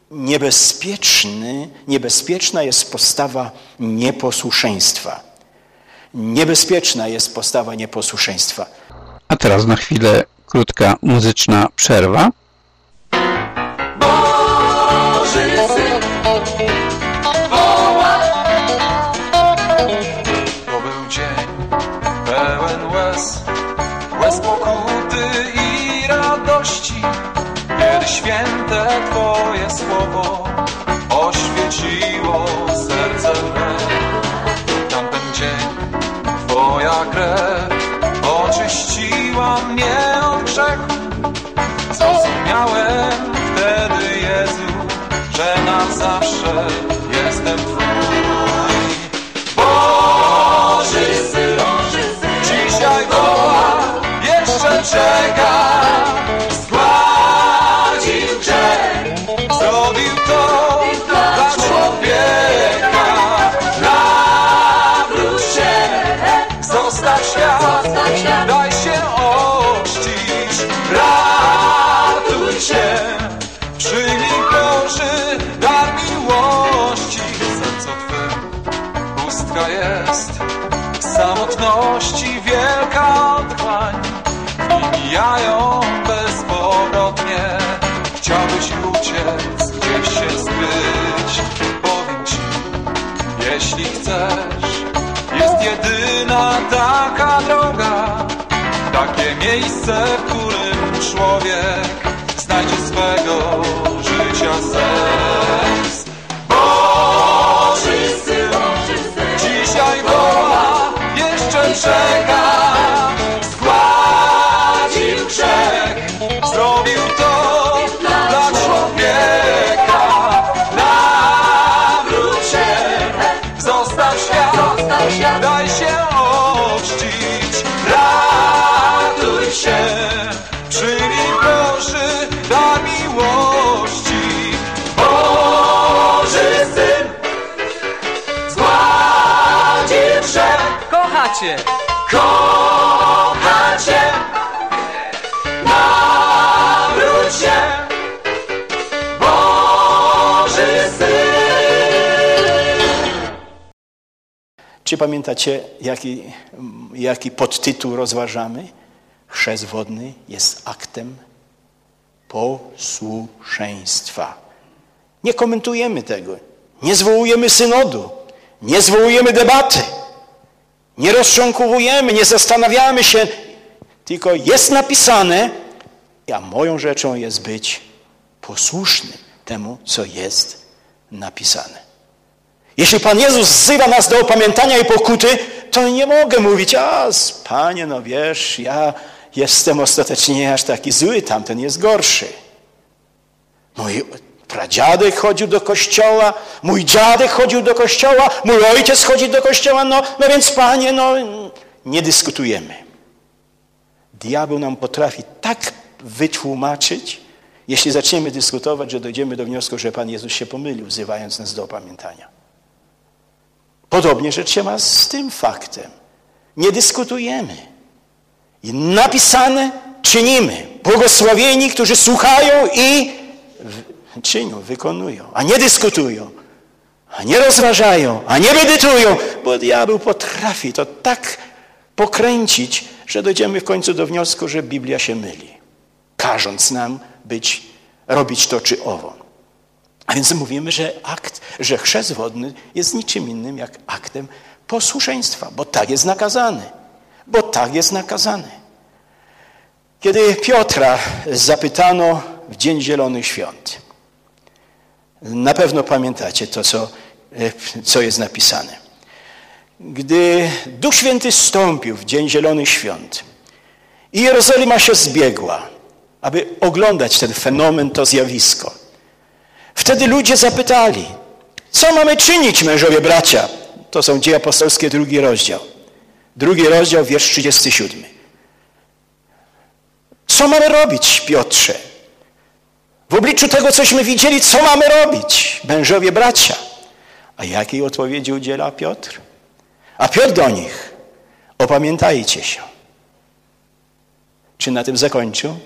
niebezpieczna jest postawa nieposłuszeństwa. Niebezpieczna jest postawa nieposłuszeństwa. A teraz na chwilę krótka muzyczna przerwa. Boży Syn woła. To był dzień pełen łez pokuty i radości, kiedy święte Twoje słowo oświeciło serce me. Tamten dzień Twoja krew oczyściła mnie od grzechu. Zrozumiałem wtedy, Jezu, że na zawsze jestem Twój. Droga jest w samotności wielka otchłań i mijają bezpowrotnie. Chciałbyś uciec, gdzieś się skryć. Powiem ci, jeśli chcesz, jest jedyna taka droga, takie miejsce, w którym człowiek znajdzie swego życia sens. Boży Syn dzisiaj woła, jeszcze czeka, zgładził grzech, zrobił to dla człowieka. Nawróć się, zostaw świat, daj się ochrzcić, ratuj się, przyjmij Boży dar miłości. Boży Syn zgładził grzech, Kocha Cię! kocha Cię, nawróć się, Boży Syn. Czy pamiętacie, jaki podtytuł rozważamy? Chrzest wodny jest aktem posłuszeństwa. Nie komentujemy tego, nie zwołujemy synodu, nie zwołujemy debaty, nie rozcząkowujemy, nie zastanawiamy się, tylko jest napisane, a moją rzeczą jest być posłuszny temu, co jest napisane. Jeśli Pan Jezus wzywa nas do opamiętania i pokuty, to nie mogę mówić, Panie, no wiesz, ja jestem ostatecznie aż taki zły, tamten jest gorszy. Mój pradziadek chodził do kościoła, mój dziadek chodził do kościoła, mój ojciec chodzi do kościoła, no więc Panie, nie dyskutujemy. Diabeł nam potrafi tak wytłumaczyć, jeśli zaczniemy dyskutować, że dojdziemy do wniosku, że Pan Jezus się pomylił, wzywając nas do opamiętania. Podobnie rzecz się ma z tym faktem. Nie dyskutujemy. I napisane czynimy. Błogosławieni, którzy słuchają i czynią, wykonują, a nie dyskutują, a nie rozważają, a nie medytują, bo diabeł potrafi to tak pokręcić, że dojdziemy w końcu do wniosku, że Biblia się myli, każąc nam robić to czy owo. A więc mówimy, że chrzest wodny jest niczym innym jak aktem posłuszeństwa, bo tak jest nakazane. Bo tak jest nakazane. Kiedy Piotra zapytano w Dzień Zielonych Świąt, na pewno pamiętacie to, co jest napisane. Gdy Duch Święty zstąpił w Dzień Zielonych Świąt i Jerozolima się zbiegła, aby oglądać ten fenomen, to zjawisko, wtedy ludzie zapytali, co mamy czynić, mężowie bracia? To są Dzieje Apostolskie, 2 rozdział. 2 rozdział, wiersz 37. Co mamy robić, Piotrze? W obliczu tego, cośmy widzieli, co mamy robić, mężowie bracia? A jakiej odpowiedzi udziela Piotr? A Piotr do nich, opamiętajcie się. Czy na tym zakończył?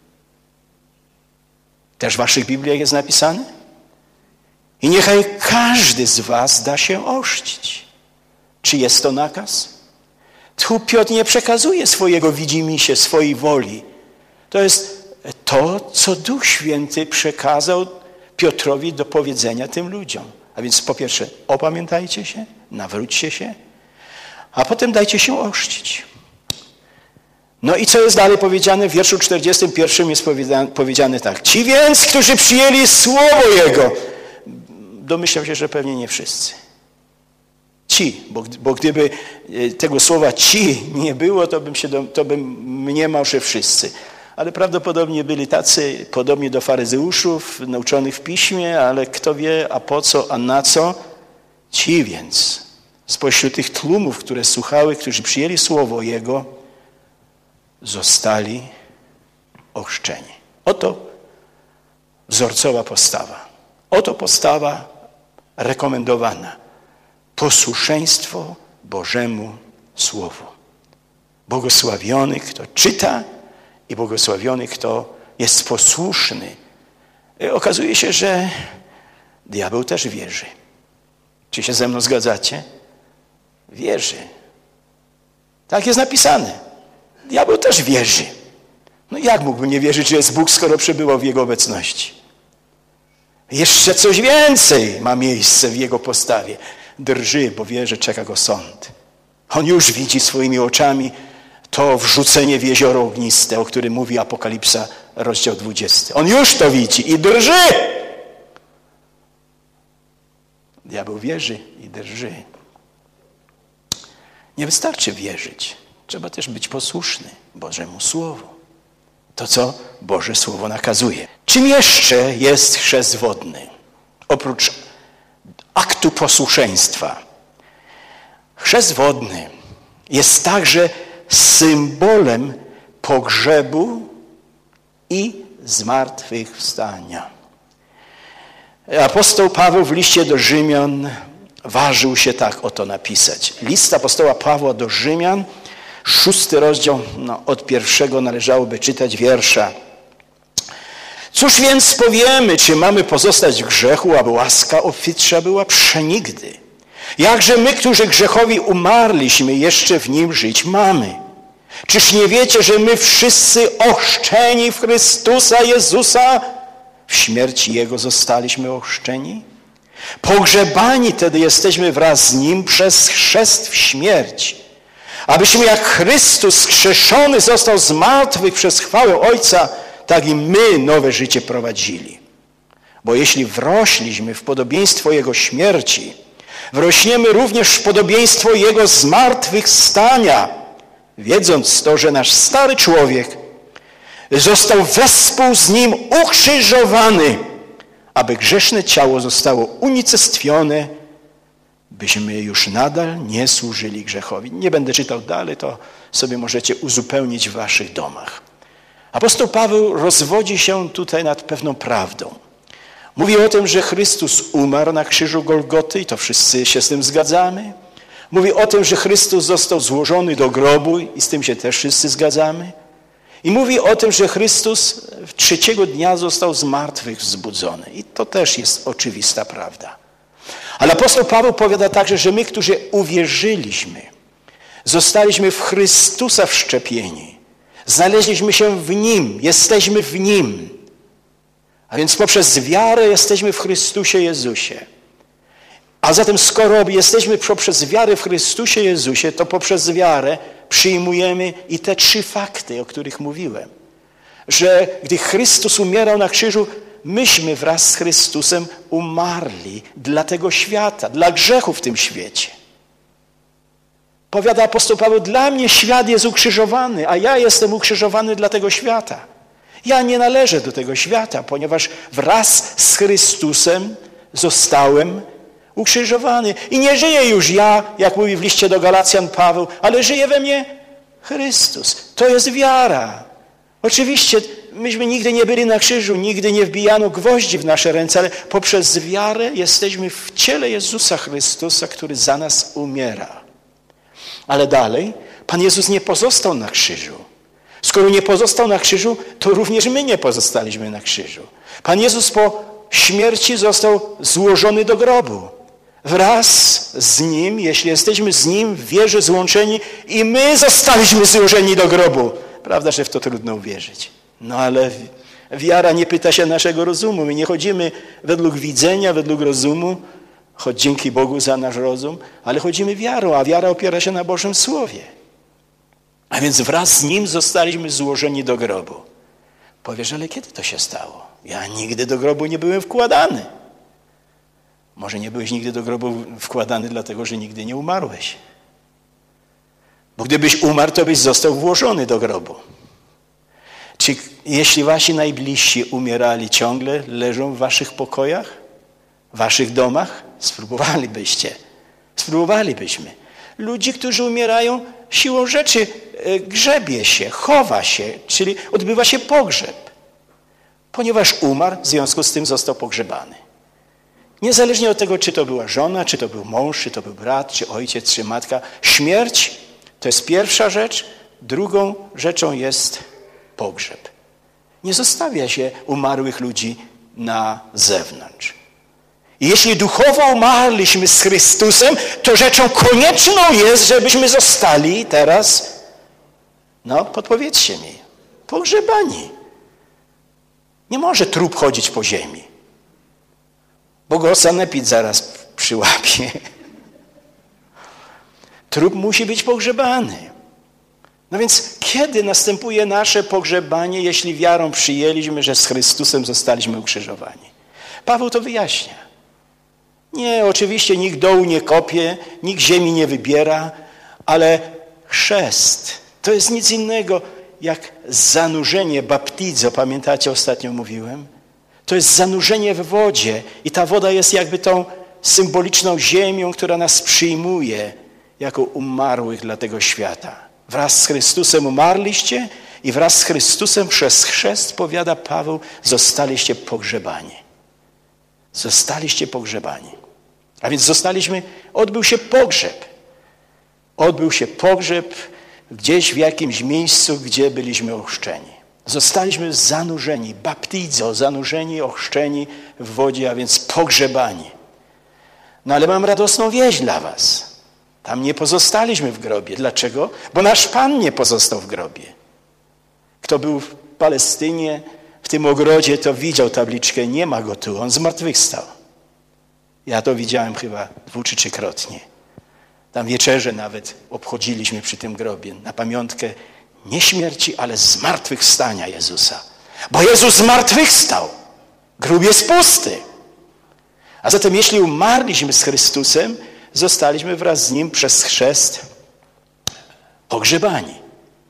Też w waszych Bibliach jest napisane? I niechaj każdy z was da się ochrzcić. Czy jest to nakaz? Tu Piotr nie przekazuje swojego widzimisię, swojej woli. To jest to, co Duch Święty przekazał Piotrowi do powiedzenia tym ludziom. A więc po pierwsze, opamiętajcie się, nawróćcie się, a potem dajcie się ochrzcić. No i co jest dalej powiedziane? W wierszu 41 jest powiedziane tak. Ci więc, którzy przyjęli Słowo Jego, domyślam się, że pewnie nie wszyscy. Ci, bo gdyby tego słowa ci nie było, to bym mniemał, że wszyscy. Ale prawdopodobnie byli tacy, podobnie do faryzeuszów, nauczonych w piśmie, ale kto wie, a po co, a na co? Ci więc, spośród tych tłumów, które słuchały, którzy przyjęli Słowo Jego, zostali ochrzczeni. Oto wzorcowa postawa. Oto postawa rekomendowana. Posłuszeństwo Bożemu Słowu. Błogosławiony, kto czyta i błogosławiony, kto jest posłuszny. Okazuje się, że diabeł też wierzy. Czy się ze mną zgadzacie? Wierzy. Tak jest napisane. Diabeł też wierzy. No jak mógłby nie wierzyć, że jest Bóg, skoro przebywał w Jego obecności? Jeszcze coś więcej ma miejsce w Jego postawie. Drży, bo wie, że czeka go sąd. On już widzi swoimi oczami to wrzucenie w jezioro ogniste, o którym mówi Apokalipsa, rozdział 20. On już to widzi i drży. Diabeł wierzy i drży. Nie wystarczy wierzyć. Trzeba też być posłuszny Bożemu Słowu. To, co Boże Słowo nakazuje. Czym jeszcze jest chrzest wodny? Oprócz aktu posłuszeństwa. Chrzest wodny jest także symbolem pogrzebu i zmartwychwstania. Apostoł Paweł w liście do Rzymian ważył się tak oto napisać. List apostoła Pawła do Rzymian, 6 rozdział, od 1 należałoby czytać wiersza. Cóż więc powiemy, czy mamy pozostać w grzechu, aby łaska obfitsza była? Przenigdy. Jakże my, którzy grzechowi umarliśmy, jeszcze w nim żyć mamy? Czyż nie wiecie, że my wszyscy ochrzczeni w Chrystusa Jezusa, w śmierci Jego zostaliśmy ochrzczeni? Pogrzebani tedy jesteśmy wraz z Nim przez chrzest w śmierć, abyśmy jak Chrystus skrzeszony został z martwych przez chwałę Ojca, tak i my nowe życie prowadzili. Bo jeśli wrośliśmy w podobieństwo Jego śmierci, wrośniemy również w podobieństwo Jego zmartwychwstania, wiedząc to, że nasz stary człowiek został wespół z Nim ukrzyżowany, aby grzeszne ciało zostało unicestwione, byśmy już nadal nie służyli grzechowi. Nie będę czytał dalej, to sobie możecie uzupełnić w waszych domach. Apostoł Paweł rozwodzi się tutaj nad pewną prawdą. Mówi o tym, że Chrystus umarł na krzyżu Golgoty i to wszyscy się z tym zgadzamy. Mówi o tym, że Chrystus został złożony do grobu i z tym się też wszyscy zgadzamy. I mówi o tym, że Chrystus trzeciego dnia został z martwych wzbudzony. I to też jest oczywista prawda. Ale apostoł Paweł powiada także, że my, którzy uwierzyliśmy, zostaliśmy w Chrystusa wszczepieni. Znaleźliśmy się w Nim, jesteśmy w Nim. A więc poprzez wiarę jesteśmy w Chrystusie Jezusie. A zatem skoro jesteśmy poprzez wiarę w Chrystusie Jezusie, to poprzez wiarę przyjmujemy i te 3 fakty, o których mówiłem. Że gdy Chrystus umierał na krzyżu, myśmy wraz z Chrystusem umarli dla tego świata, dla grzechu w tym świecie. Powiada apostoł Paweł, dla mnie świat jest ukrzyżowany, a ja jestem ukrzyżowany dla tego świata. Ja nie należę do tego świata, ponieważ wraz z Chrystusem zostałem ukrzyżowany. I nie żyję już ja, jak mówi w liście do Galacjan Paweł, ale żyje we mnie Chrystus. To jest wiara. Oczywiście myśmy nigdy nie byli na krzyżu, nigdy nie wbijano gwoździ w nasze ręce, ale poprzez wiarę jesteśmy w ciele Jezusa Chrystusa, który za nas umiera. Ale dalej, Pan Jezus nie pozostał na krzyżu. Skoro nie pozostał na krzyżu, to również my nie pozostaliśmy na krzyżu. Pan Jezus po śmierci został złożony do grobu. Wraz z Nim, jeśli jesteśmy z Nim w wierze złączeni, i my zostaliśmy złożeni do grobu. Prawda, że w to trudno uwierzyć. No ale wiara nie pyta się naszego rozumu. My nie chodzimy według widzenia, według rozumu, choć dzięki Bogu za nasz rozum, ale chodzimy wiarą, a wiara opiera się na Bożym Słowie. A więc wraz z Nim zostaliśmy złożeni do grobu. Powiesz, ale kiedy to się stało? Ja nigdy do grobu nie byłem wkładany. Może nie byłeś nigdy do grobu wkładany, dlatego że nigdy nie umarłeś. Bo gdybyś umarł, to byś został włożony do grobu. Czy jeśli wasi najbliżsi umierali ciągle, leżą w waszych pokojach, w waszych domach? Spróbowalibyśmy. Ludzi, którzy umierają, siłą rzeczy grzebie się, chowa się, czyli odbywa się pogrzeb. Ponieważ umarł, w związku z tym został pogrzebany. Niezależnie od tego, czy to była żona, czy to był mąż, czy to był brat, czy ojciec, czy matka. Śmierć to jest pierwsza rzecz. Drugą rzeczą jest pogrzeb. Nie zostawia się umarłych ludzi na zewnątrz. I jeśli duchowo umarliśmy z Chrystusem, to rzeczą konieczną jest, żebyśmy zostali teraz, podpowiedzcie mi, pogrzebani. Nie może trup chodzić po ziemi, bo go sanepid zaraz przyłapie. Trup musi być pogrzebany. No więc kiedy następuje nasze pogrzebanie, jeśli wiarą przyjęliśmy, że z Chrystusem zostaliśmy ukrzyżowani? Paweł to wyjaśnia. Nie, oczywiście nikt dołu nie kopie, nikt ziemi nie wybiera, ale chrzest to jest nic innego jak zanurzenie, baptizo, pamiętacie, ostatnio mówiłem? To jest zanurzenie w wodzie i ta woda jest jakby tą symboliczną ziemią, która nas przyjmuje jako umarłych dla tego świata. Wraz z Chrystusem umarliście i wraz z Chrystusem przez chrzest, powiada Paweł, zostaliście pogrzebani. Zostaliście pogrzebani. A więc odbył się pogrzeb. Odbył się pogrzeb gdzieś w jakimś miejscu, gdzie byliśmy ochrzczeni. Zostaliśmy zanurzeni, baptizo, zanurzeni, ochrzczeni w wodzie, a więc pogrzebani. No ale mam radosną wieść dla was. Tam nie pozostaliśmy w grobie. Dlaczego? Bo nasz Pan nie pozostał w grobie. Kto był w Palestynie, w tym ogrodzie, to widział tabliczkę, nie ma go tu, on zmartwychwstał. Ja to widziałem chyba 2 czy 3-krotnie. Tam wieczerzę nawet obchodziliśmy przy tym grobie na pamiątkę nie śmierci, ale zmartwychwstania Jezusa. Bo Jezus zmartwychwstał. Grób jest pusty. A zatem jeśli umarliśmy z Chrystusem, zostaliśmy wraz z Nim przez chrzest pogrzebani.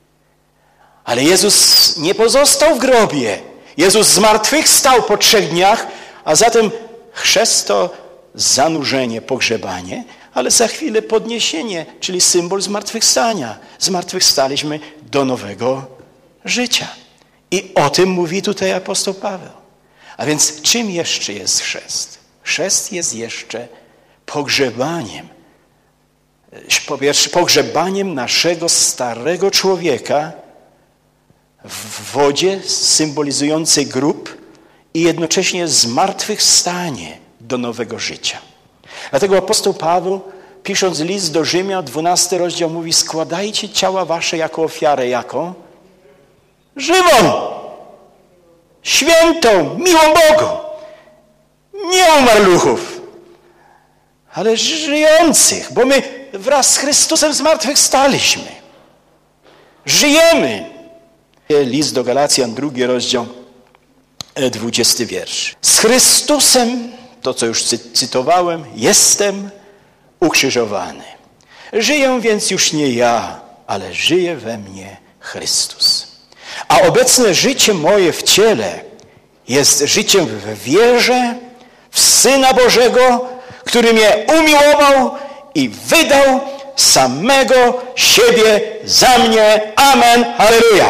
Ale Jezus nie pozostał w grobie. Jezus zmartwychwstał po 3 dniach, a zatem chrzest to zanurzenie, pogrzebanie, ale za chwilę podniesienie, czyli symbol zmartwychwstania. Zmartwychwstaliśmy do nowego życia. I o tym mówi tutaj apostoł Paweł. A więc czym jeszcze jest chrzest? Chrzest jest jeszcze pogrzebaniem. Po pierwsze, pogrzebaniem naszego starego człowieka w wodzie symbolizującej grób i jednocześnie zmartwychwstanie do nowego życia. Dlatego apostoł Paweł, pisząc list do Rzymian, 12 rozdział mówi: składajcie ciała wasze jako ofiarę. Jaką? Żywą, świętą, miłą Bogu. Nie umarluchów, ale żyjących, bo my wraz z Chrystusem zmartwychwstaliśmy. Żyjemy. List do Galacjan, 2 rozdział, 20 wiersz. Z Chrystusem, to co już cytowałem, jestem ukrzyżowany. Żyję więc już nie ja, ale żyje we mnie Chrystus. A obecne życie moje w ciele jest życiem w wierze w Syna Bożego, który mnie umiłował i wydał samego siebie za mnie. Amen. Halleluja.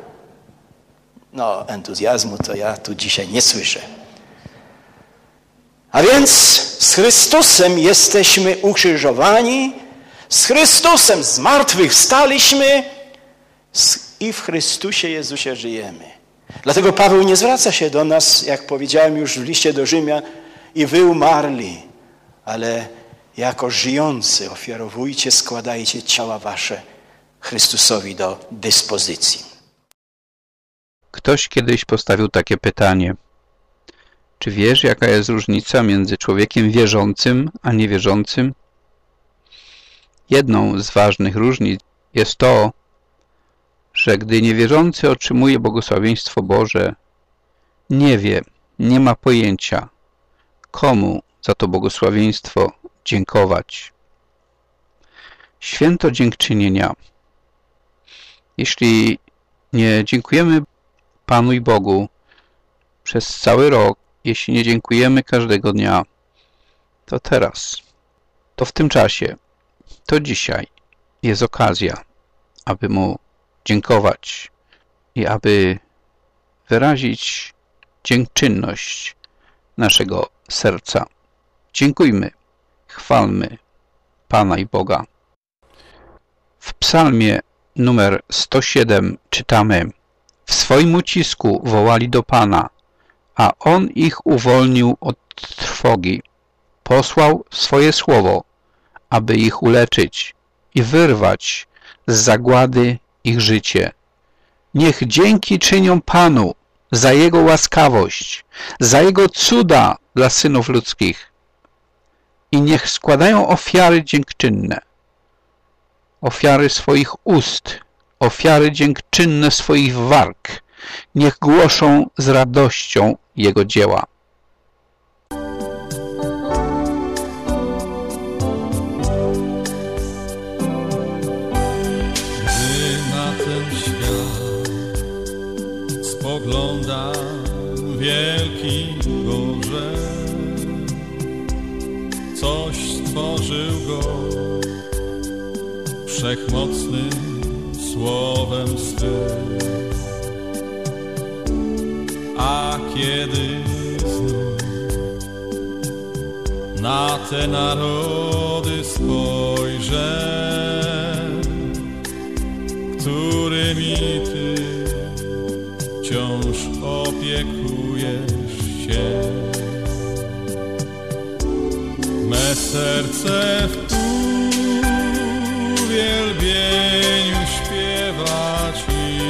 No, entuzjazmu to ja tu dzisiaj nie słyszę. A więc z Chrystusem jesteśmy ukrzyżowani, z Chrystusem zmartwychwstaliśmy i w Chrystusie Jezusie żyjemy. Dlatego Paweł nie zwraca się do nas, jak powiedziałem już w liście do Rzymian, i wy umarli, ale jako żyjący ofiarowujcie, składajcie ciała wasze Chrystusowi do dyspozycji. Ktoś kiedyś postawił takie pytanie. Czy wiesz, jaka jest różnica między człowiekiem wierzącym a niewierzącym? Jedną z ważnych różnic jest to, że gdy niewierzący otrzymuje błogosławieństwo Boże, nie wie, nie ma pojęcia, komu za to błogosławieństwo dziękować. Święto dziękczynienia. Jeśli nie dziękujemy Panu i Bogu przez cały rok, jeśli nie dziękujemy każdego dnia, to teraz, to w tym czasie, to dzisiaj jest okazja, aby Mu dziękować i aby wyrazić dziękczynność naszego serca. Dziękujmy, chwalmy Pana i Boga. W psalmie numer 107 czytamy: w swoim ucisku wołali do Pana, a On ich uwolnił od trwogi. posłał swoje słowo, aby ich uleczyć i wyrwać z zagłady ich życie. Niech dzięki czynią Panu za Jego łaskawość, za Jego cuda dla synów ludzkich i niech składają ofiary dziękczynne, ofiary swoich ust, ofiary dziękczynne swoich warg, niech głoszą z radością Jego dzieła. Gdy na ten świat spoglądam, wielki Boże, coś stworzył go wszechmocnym słowem swym. A kiedy znów na te narody spojrzę, którymi Ty wciąż opiekujesz się, me serce w uwielbieniu śpiewa Ci,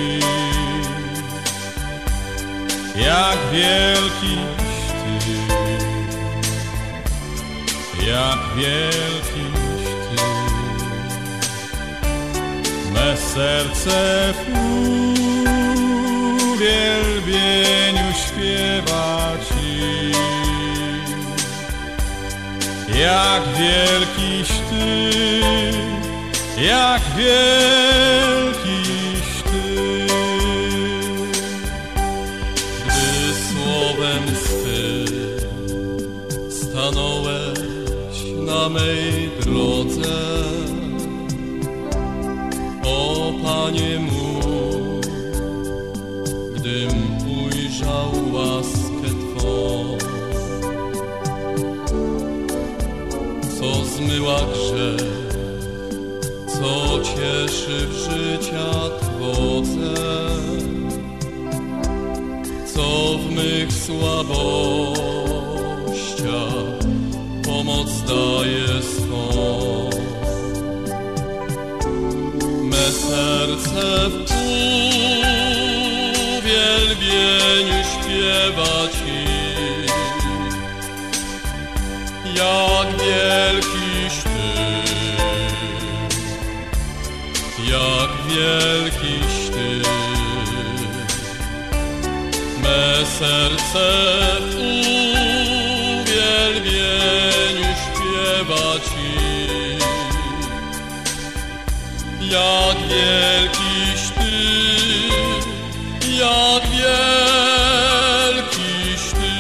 jak wielkiś Ty, jak wielkiś Ty. Me serce w uwielbieniu śpiewa Ci, jak wielkiś Ty, jak wielkiś Ty. Gdy słowem swym stanąłeś na mej drodze, o Panie mój, gdym ujrzał łaskę Twą, co zmyła grzech, co cieszy w życia Twoje, co w mych słabościach pomoc daje swą. Me serce w uwielbieniu śpiewa Ci, jak wielkiś Ty, jak wielkiś Ty. Me serce w uwielbieniu śpiewa Ci, jak wielkiś Ty, jak wielkiś Ty.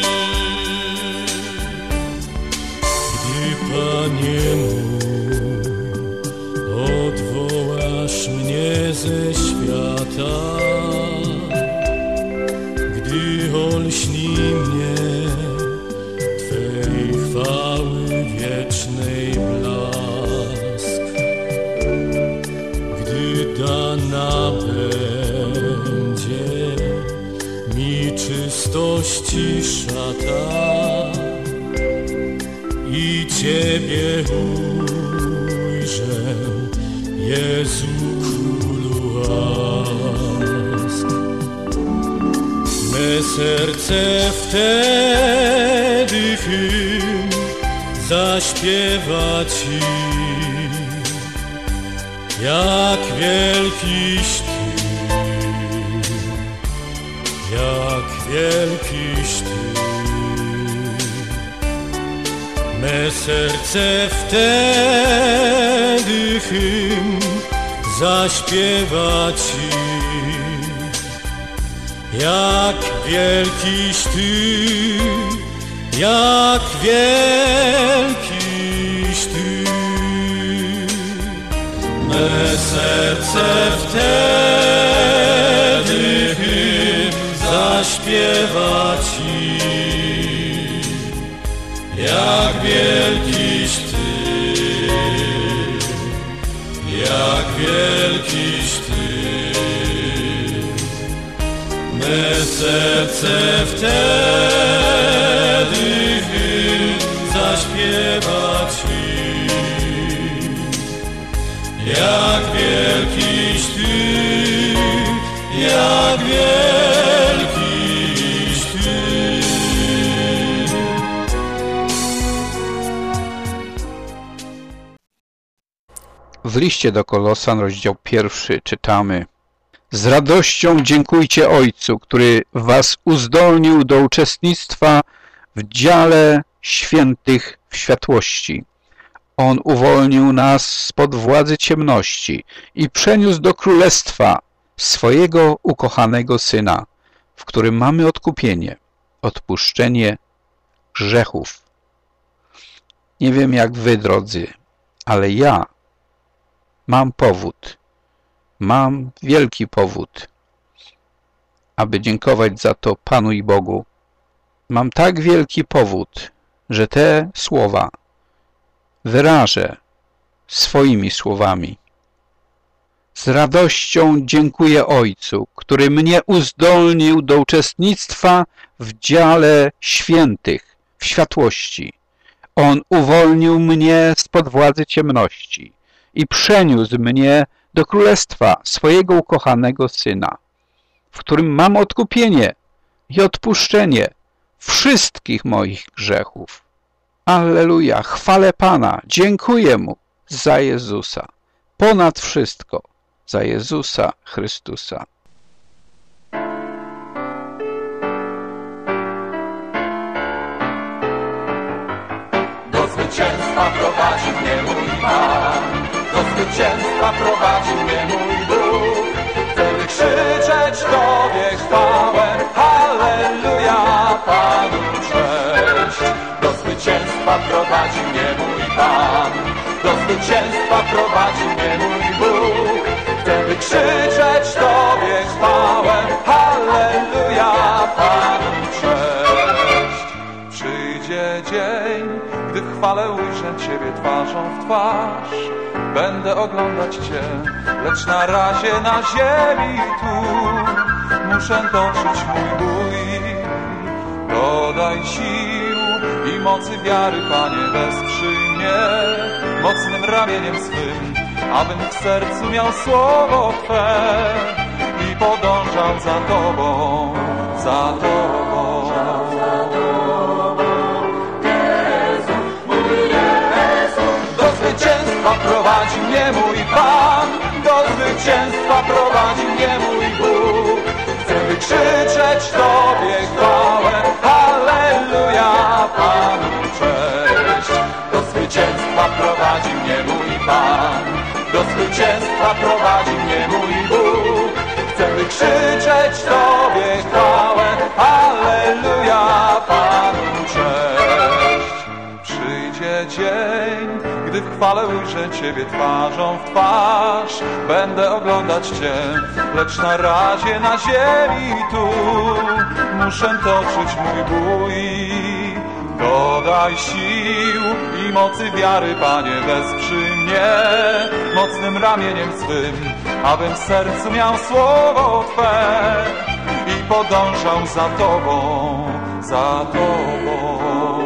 Gdy, Panie mój, odwołasz mnie ze świata, gdy olśni mnie Twej chwały wiecznej blask, gdy dana będzie mi czystości szata i Ciebie ujrzę, Jezu Królu łask. Me serce wtedy hymn zaśpiewa Ci, jak wielkiś Ty, jak wielkiś Ty. Me serce wtedy hymn zaśpiewa Ci, jak wielkiś Ty, jak wielkiś Ty. Me serce wtedy hymn zaśpiewa Ci, jak wielkiś Ty, jak wielkiś Ty. Me serce wtedy zaśpiewa zaśpiewać Ci. Jak wielkiś Ty, jak wielkiś Ty. W liście do Kolosan, rozdział 1, czytamy: z radością dziękujcie Ojcu, który was uzdolnił do uczestnictwa w dziale świętych w światłości. On uwolnił nas spod władzy ciemności i przeniósł do królestwa swojego ukochanego Syna, w którym mamy odkupienie, odpuszczenie grzechów. Nie wiem jak wy, drodzy, ale ja mam powód, mam wielki powód, aby dziękować za to Panu i Bogu. Mam tak wielki powód, że te słowa wyrażę swoimi słowami. Z radością dziękuję Ojcu, który mnie uzdolnił do uczestnictwa w dziale świętych w światłości. On uwolnił mnie spod władzy ciemności i przeniósł mnie do królestwa swojego ukochanego Syna, w którym mam odkupienie i odpuszczenie wszystkich moich grzechów. Alleluja, chwalę Pana, dziękuję Mu za Jezusa, ponad wszystko za Jezusa Chrystusa. Do zwycięstwa prowadzi mnie mój Pan, do zwycięstwa prowadzi mnie mój Bóg. Chcę wykrzyczeć Tobie chwałę, halleluja, Panu cześć. Do zwycięstwa prowadzi mnie mój Pan, do zwycięstwa prowadzi mnie mój Bóg. Chcę wykrzyczeć Tobie chwałę, halleluja, Panu cześć. Przyjdzie dzień, gdy w chwale ujrzę Ciebie twarzą w twarz. Będę oglądać Cię, lecz na razie na ziemi tu muszę toczyć mój bój. Dodaj sił i mocy wiary, Panie, wesprzyj mnie mocnym ramieniem swym, abym w sercu miał słowo Twe i podążał za Tobą, za Tobą. Do zwycięstwa prowadzi mnie mój Pan, do zwycięstwa prowadzi mnie mój Bóg. Chcę wykrzyczeć Tobie chwałę, halleluja, Panu cześć. Do zwycięstwa prowadzi mnie mój Pan, do zwycięstwa prowadzi mnie mój Bóg. Chcę wykrzyczeć Tobie chwałę, halleluja, Panu cześć. Przyjdzie dzień, gdy w chwale ujrzę Ciebie twarzą w twarz. Będę oglądać Cię, lecz na razie na ziemi tu muszę toczyć mój bój. Dodaj sił i mocy wiary, Panie, wesprzyj mnie mocnym ramieniem swym, abym w sercu miał słowo Twe i podążał za Tobą, za Tobą.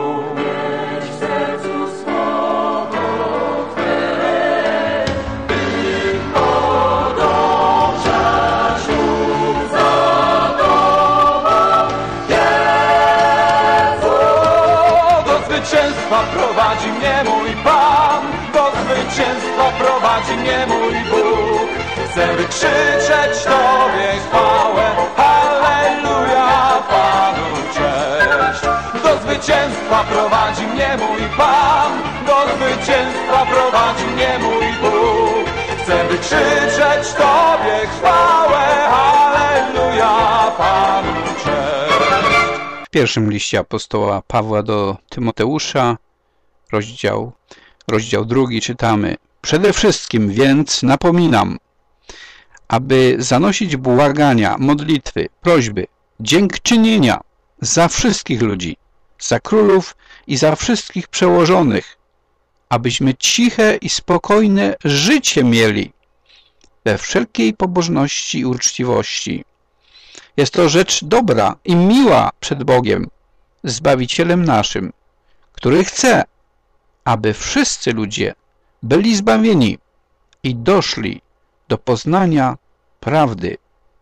Do zwycięstwa prowadzi mnie mój Pan, do zwycięstwa prowadzi mnie mój Bóg. Chcę wykrzyczeć Tobie chwałę, halleluja, Panu cześć. Do zwycięstwa prowadzi mnie mój Pan, do zwycięstwa prowadzi mnie mój Bóg. Chcę wykrzyczeć Tobie chwałę, halleluja, Panu cześć. W pierwszym liście apostoła Pawła do Tymoteusza, rozdział 2, czytamy: przede wszystkim więc napominam, aby zanosić błagania, modlitwy, prośby, dziękczynienia za wszystkich ludzi, za królów i za wszystkich przełożonych, abyśmy ciche i spokojne życie mieli we wszelkiej pobożności i uczciwości. Jest to rzecz dobra i miła przed Bogiem, Zbawicielem naszym, który chce, aby wszyscy ludzie byli zbawieni i doszli do poznania prawdy.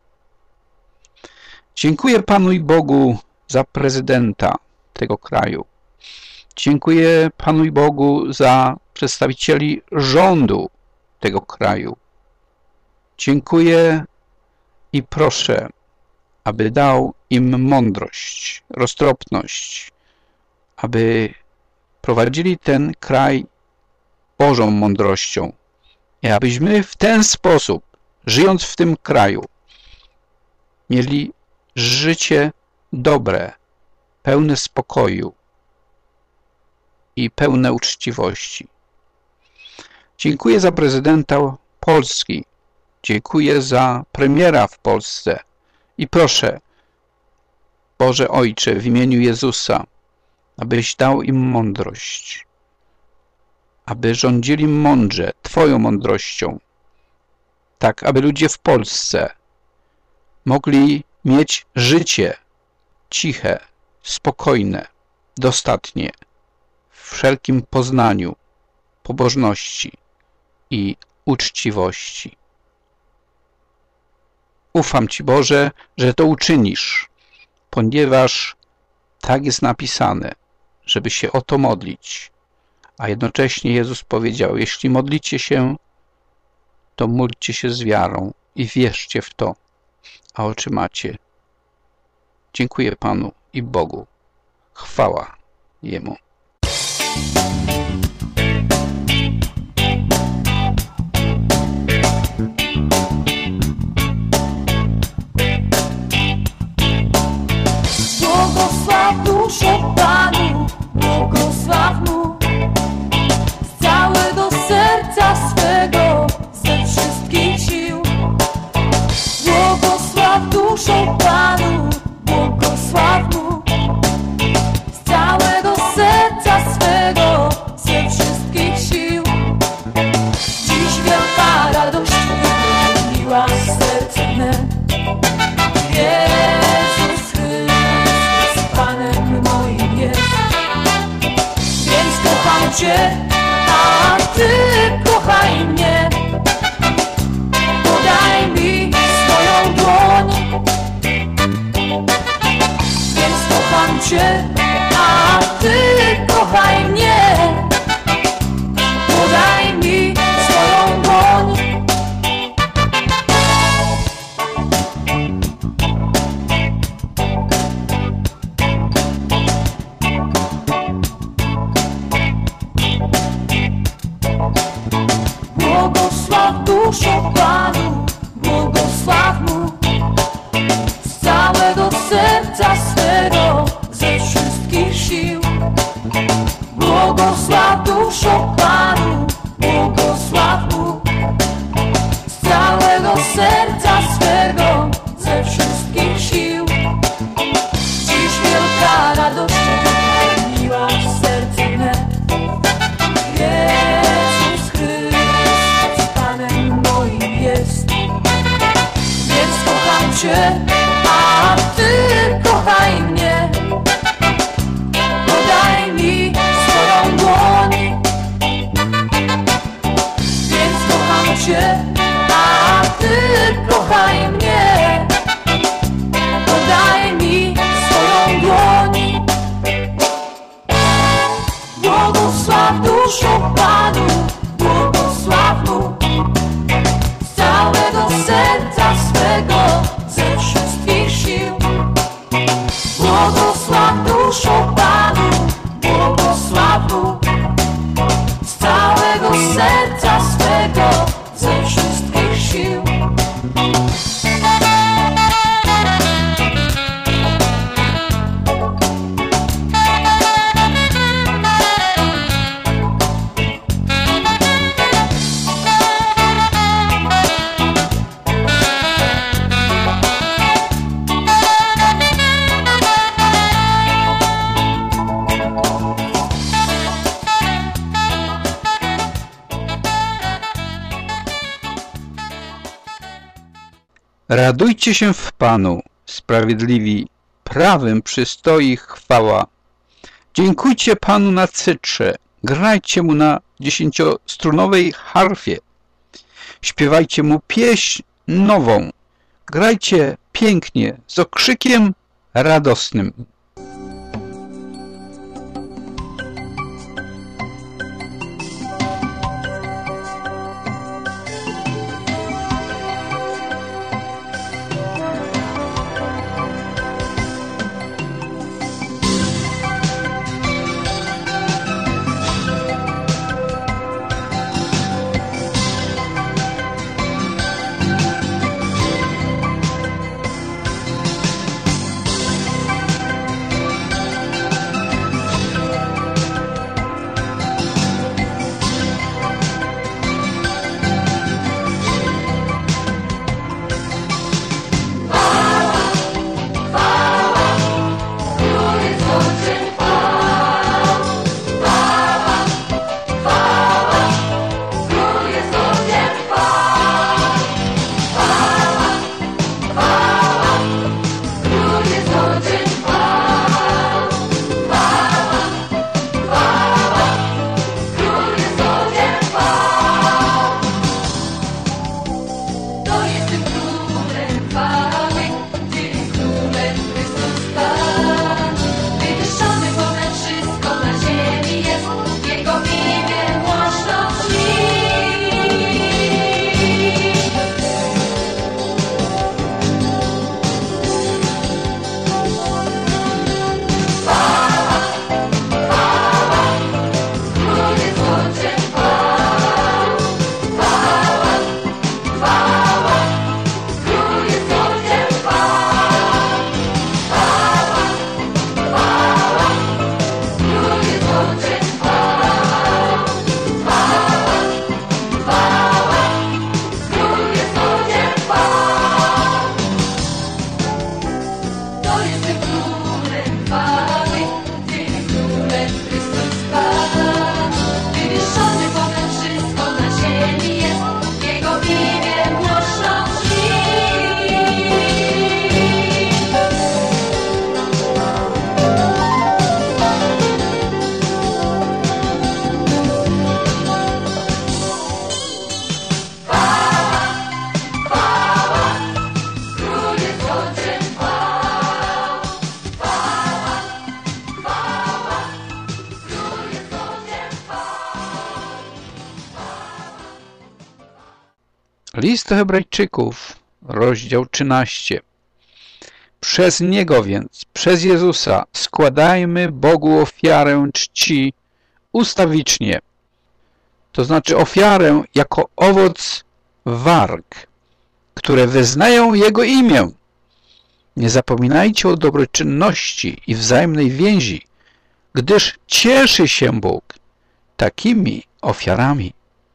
Dziękuję Panu i Bogu za prezydenta tego kraju. Dziękuję Panu i Bogu za przedstawicieli rządu tego kraju. Dziękuję i proszę, aby dał im mądrość, roztropność, aby prowadzili ten kraj Bożą mądrością i abyśmy w ten sposób, żyjąc w tym kraju, mieli życie dobre, pełne spokoju i pełne uczciwości. Dziękuję za prezydenta Polski. Dziękuję za premiera w Polsce. I proszę, Boże Ojcze, w imieniu Jezusa, abyś dał im mądrość, aby rządzili mądrze Twoją mądrością, tak aby ludzie w Polsce mogli mieć życie ciche, spokojne, dostatnie, w wszelkim poznaniu, pobożności i uczciwości. Ufam Ci, Boże, że to uczynisz, ponieważ tak jest napisane, żeby się o to modlić. A jednocześnie Jezus powiedział, jeśli modlicie się, to módlcie się z wiarą i wierzcie w to, a otrzymacie. Dziękuję Panu i Bogu. Chwała Jemu. Błogosław duszę Panu, błogosław Mu z całego serca swego, ze wszystkich sił. Błogosław duszę Panu, błogosław Mu z całego serca swego, ze wszystkich sił. Dziś wielka radość wypełniła serce me. Jezus Chrystus Panem moim jest. Więc kocham Cię, a Ty kochaj mnie. Podaj mi swoją dłoń. Więc kocham Cię, a Ty kochaj mnie. Podaj mi swoją dłoń. Błogosław duszę Panu, błogosław Mu z całego serca swego, ze wszystkich sił. Błogosław duszę Panu, błogosław Mu z całego serca swego, ze wszystkich sił. Dziś wielka radość wypełniła serce me. Jezus Chrystus Panem moim jest. Więc kocham Cię, a Ty kochaj mnie. Podaj mi swoją dłoń. Więc kocham Cię, a Ty kochaj mnie. Podaj mi swoją dłoń. Błogosław duszę Panu, błogosław Mu z całego serca swego, ze wszystkich sił. Błogosław duszę Panu, błogosław Mu z całego serca swego, ze wszystkich sił. Radujcie się w Panu, sprawiedliwi, prawym przystoi chwała. Dziękujcie Panu na Cyprze, grajcie mu na 10-strunowej harfie, śpiewajcie mu pieśń nową, grajcie pięknie, z okrzykiem radosnym. List do Hebrajczyków, rozdział 13. Przez Niego więc, przez Jezusa, składajmy Bogu ofiarę czci ustawicznie, to znaczy ofiarę jako owoc warg, które wyznają Jego imię. Nie zapominajcie o dobroczynności i wzajemnej więzi, gdyż cieszy się Bóg takimi ofiarami.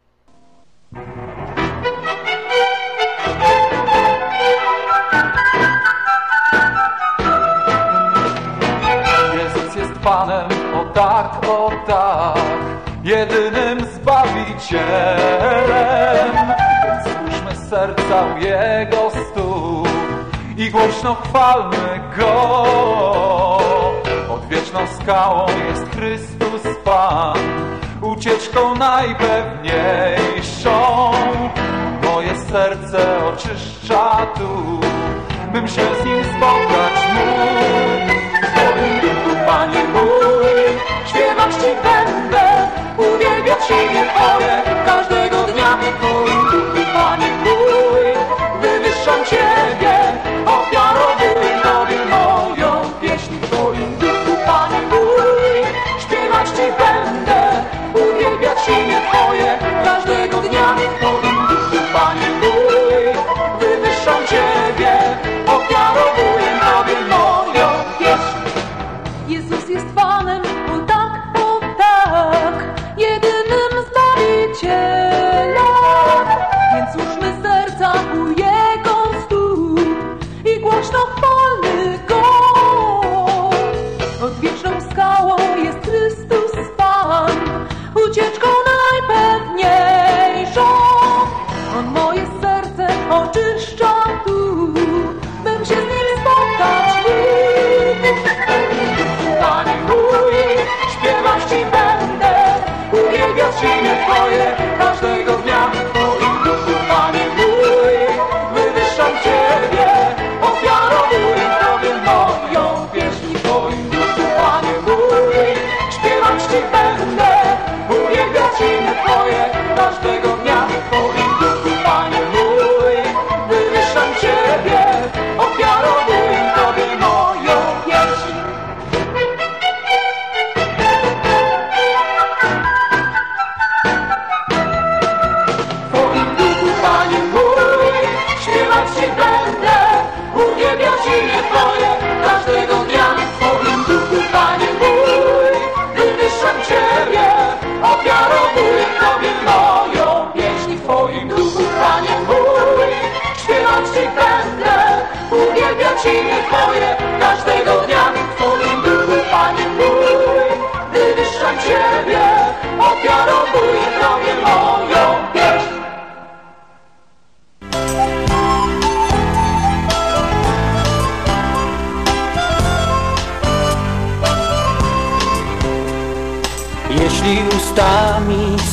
Panem, o tak, jedynym Zbawicielem. Złóżmy serca u Jego stóp i głośno chwalmy Go. Odwieczną skałą jest Chrystus Pan, ucieczką najpewniejszą. Moje serce oczyszcza tu, bym się z Nim spotkać mógł. Panie mój, śpiewać Ci będę, uwielbiać imię Twoje każdego dnia. Panie mój, wywyższam Ciebie, ofiarowuję Tobie moją pieśń w Twoim duchu. Panie mój, śpiewać Ci będę, uwielbiać imię Twoje każdego dnia. Panie mój, wywyższam Ciebie, ofiarowuję Tobie moją pieśń. Jezus jest Panem, o tak, jedynym Zbawicielem.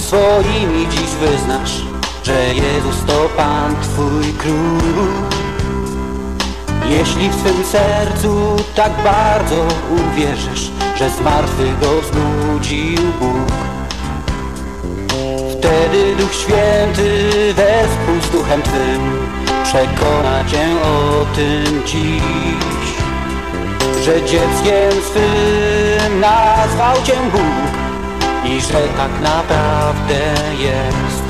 swoimi dziś wyznasz, że Jezus to Pan Twój Król. Jeśli w swym sercu tak bardzo uwierzysz, że z martwych go wzbudził Bóg, wtedy Duch Święty wespół z Duchem Twym przekona Cię o tym dziś, że dzieckiem swym nazwał Cię Bóg i że tak naprawdę jest.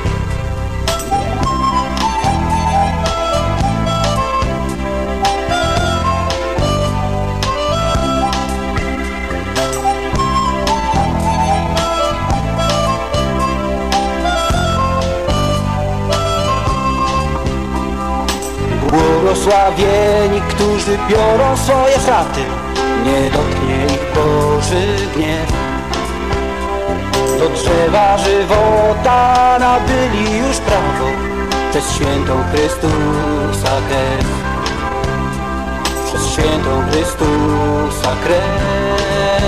Błogosławieni, którzy biorą swoje szaty, nie dotknie ich Boży gniew. Do drzewa żywota nabyli już prawo przez świętą Chrystusa krew. Przez świętą Chrystusa krew.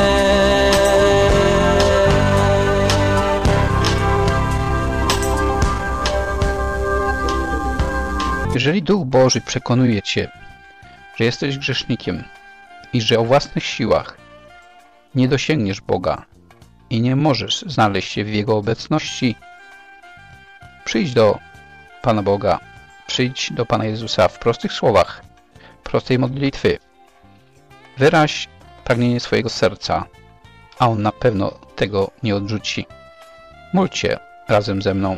Jeżeli Duch Boży przekonuje Cię, że jesteś grzesznikiem i że o własnych siłach nie dosięgniesz Boga i nie możesz znaleźć się w Jego obecności, przyjdź do Pana Boga, przyjdź do Pana Jezusa w prostych słowach, prostej modlitwy. Wyraź pragnienie swojego serca, a On na pewno tego nie odrzuci. Módlcie razem ze mną.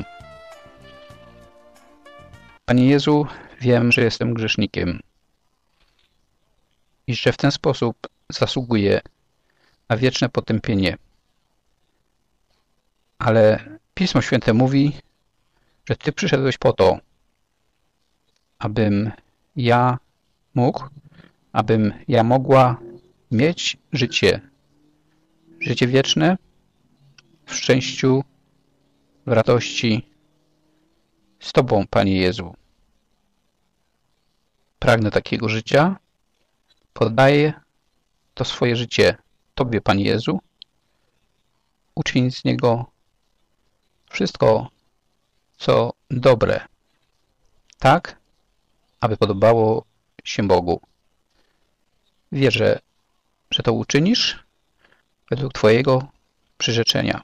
Panie Jezu, wiem, że jestem grzesznikiem i że w ten sposób zasługuję na wieczne potępienie. Ale Pismo Święte mówi, że Ty przyszedłeś po to, abym ja mógł, abym ja mogła mieć życie wieczne w szczęściu, w radości z Tobą, Panie Jezu. Pragnę takiego życia. Poddaję to swoje życie Tobie, Panie Jezu. Uczyń z niego wszystko, co dobre, tak, aby podobało się Bogu. Wierzę, że to uczynisz według Twojego przyrzeczenia.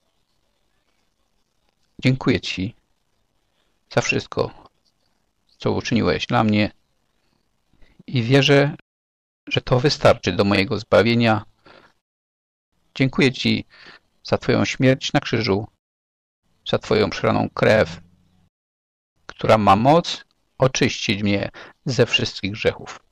Dziękuję Ci za wszystko, co uczyniłeś dla mnie i wierzę, że to wystarczy do mojego zbawienia. Dziękuję Ci za Twoją śmierć na krzyżu, za Twoją przelaną krew, która ma moc oczyścić mnie ze wszystkich grzechów.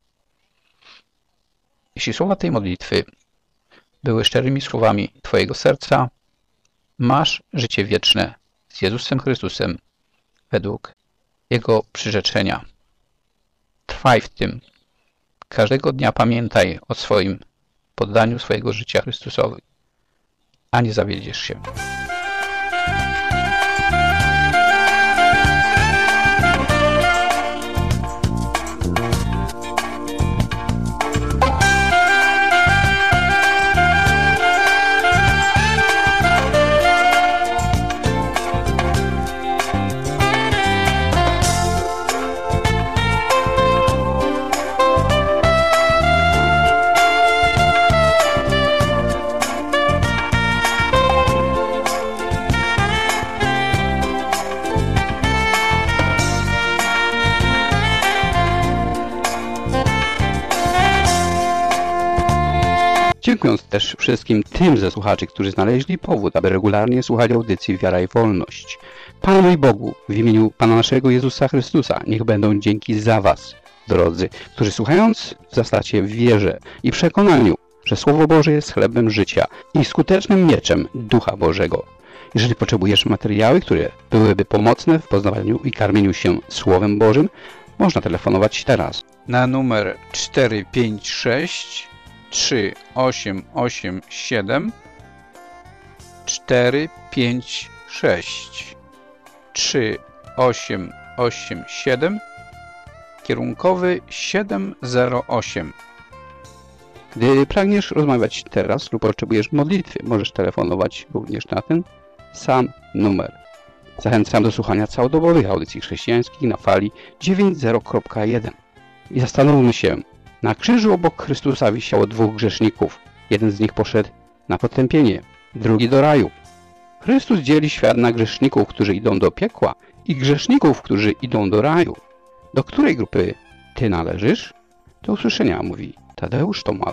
Jeśli słowa tej modlitwy były szczerymi słowami Twojego serca, masz życie wieczne z Jezusem Chrystusem według Jego przyrzeczenia. Trwaj w tym. Każdego dnia pamiętaj o swoim poddaniu swojego życia Chrystusowi, a nie zawiedziesz się. Dziękując też wszystkim tym ze słuchaczy, którzy znaleźli powód, aby regularnie słuchać audycji Wiara i Wolność. Panu i Bogu, w imieniu Pana naszego Jezusa Chrystusa, niech będą dzięki za Was, drodzy, którzy słuchając wzrastacie w wierze i przekonaniu, że Słowo Boże jest chlebem życia i skutecznym mieczem Ducha Bożego. Jeżeli potrzebujesz materiały, które byłyby pomocne w poznawaniu i karmieniu się Słowem Bożym, można telefonować teraz na numer 456 3887 456 3887 kierunkowy 708. Gdy pragniesz rozmawiać teraz lub potrzebujesz modlitwy, możesz telefonować również na ten sam numer. Zachęcam do słuchania całodobowych audycji chrześcijańskich na fali 90.1. I zastanówmy się, na krzyżu obok Chrystusa wisiało 2 grzeszników. Jeden z nich poszedł na potępienie, drugi do raju. Chrystus dzieli świat na grzeszników, którzy idą do piekła i grzeszników, którzy idą do raju. Do której grupy ty należysz? Do usłyszenia, mówi Tadeusz Tomal.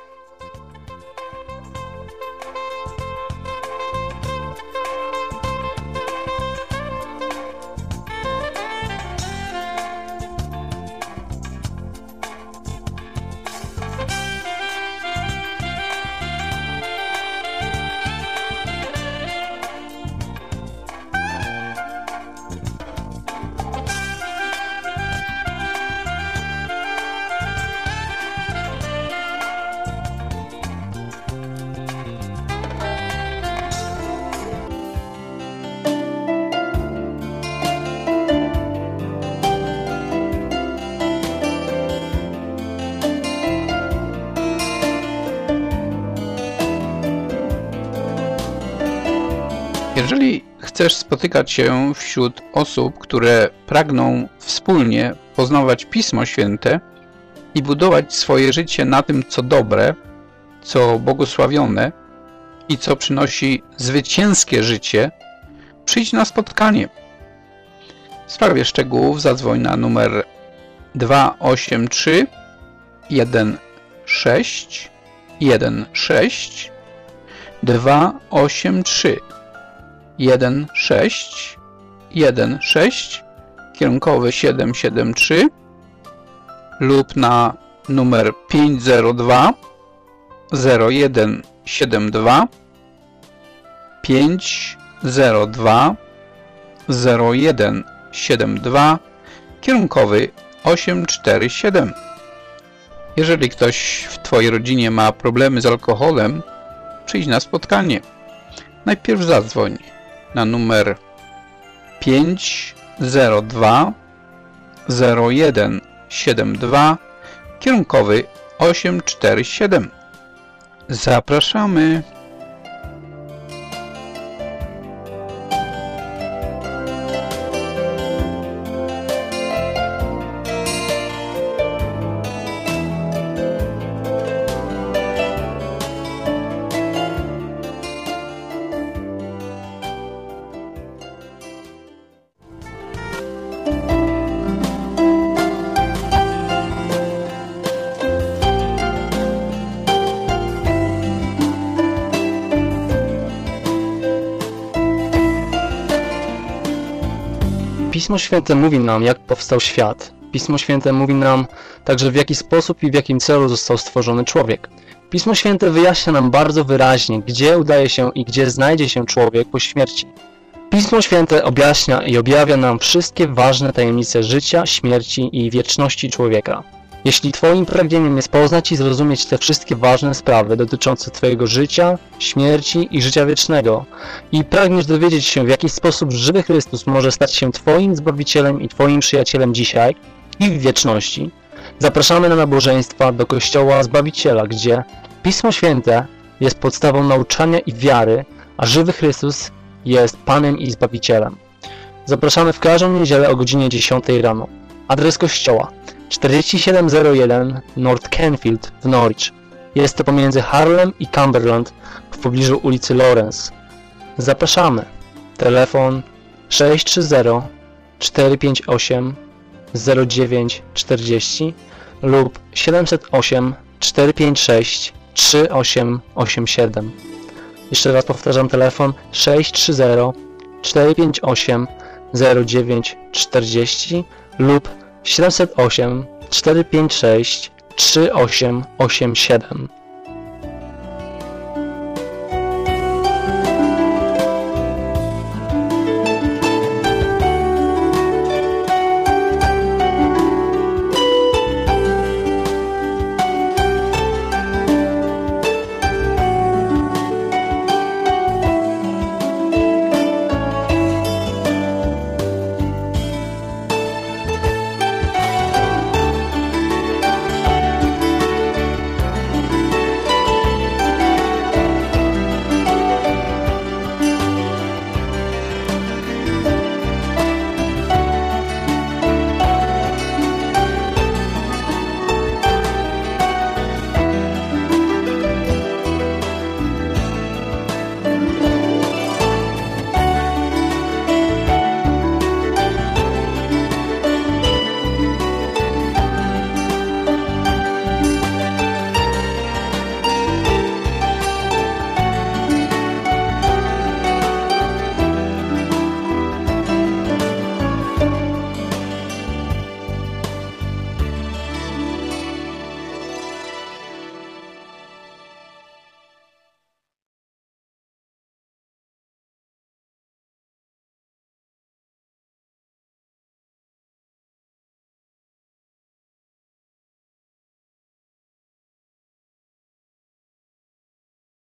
Jeżeli chcesz spotykać się wśród osób, które pragną wspólnie poznawać Pismo Święte i budować swoje życie na tym, co dobre, co błogosławione i co przynosi zwycięskie życie, przyjdź na spotkanie. W sprawie szczegółów zadzwoń na numer 283 16 16 283 16 kierunkowy 773 lub na numer 502 0172 502 0172 kierunkowy 847. Jeżeli ktoś w twojej rodzinie ma problemy z alkoholem, przyjdź na spotkanie. Najpierw zadzwoń na numer 502 0172 kierunkowy 847. Zapraszamy. Pismo Święte mówi nam, jak powstał świat. Pismo Święte mówi nam także, w jaki sposób i w jakim celu został stworzony człowiek. Pismo Święte wyjaśnia nam bardzo wyraźnie, gdzie udaje się i gdzie znajdzie się człowiek po śmierci. Pismo Święte objaśnia i objawia nam wszystkie ważne tajemnice życia, śmierci i wieczności człowieka. Jeśli Twoim pragnieniem jest poznać i zrozumieć te wszystkie ważne sprawy dotyczące Twojego życia, śmierci i życia wiecznego i pragniesz dowiedzieć się, w jaki sposób żywy Chrystus może stać się Twoim Zbawicielem i Twoim przyjacielem dzisiaj i w wieczności, zapraszamy na nabożeństwa do Kościoła Zbawiciela, gdzie Pismo Święte jest podstawą nauczania i wiary, a żywy Chrystus jest Panem i Zbawicielem. Zapraszamy w każdą niedzielę o godzinie 10 rano. Adres kościoła: 4701 North Canfield w Norwich. Jest to pomiędzy Harlem i Cumberland w pobliżu ulicy Lawrence. Zapraszamy. Telefon 630 458 0940 lub 708 456 3887. Jeszcze raz powtarzam, telefon 630 458 0940 lub 708 456 3887.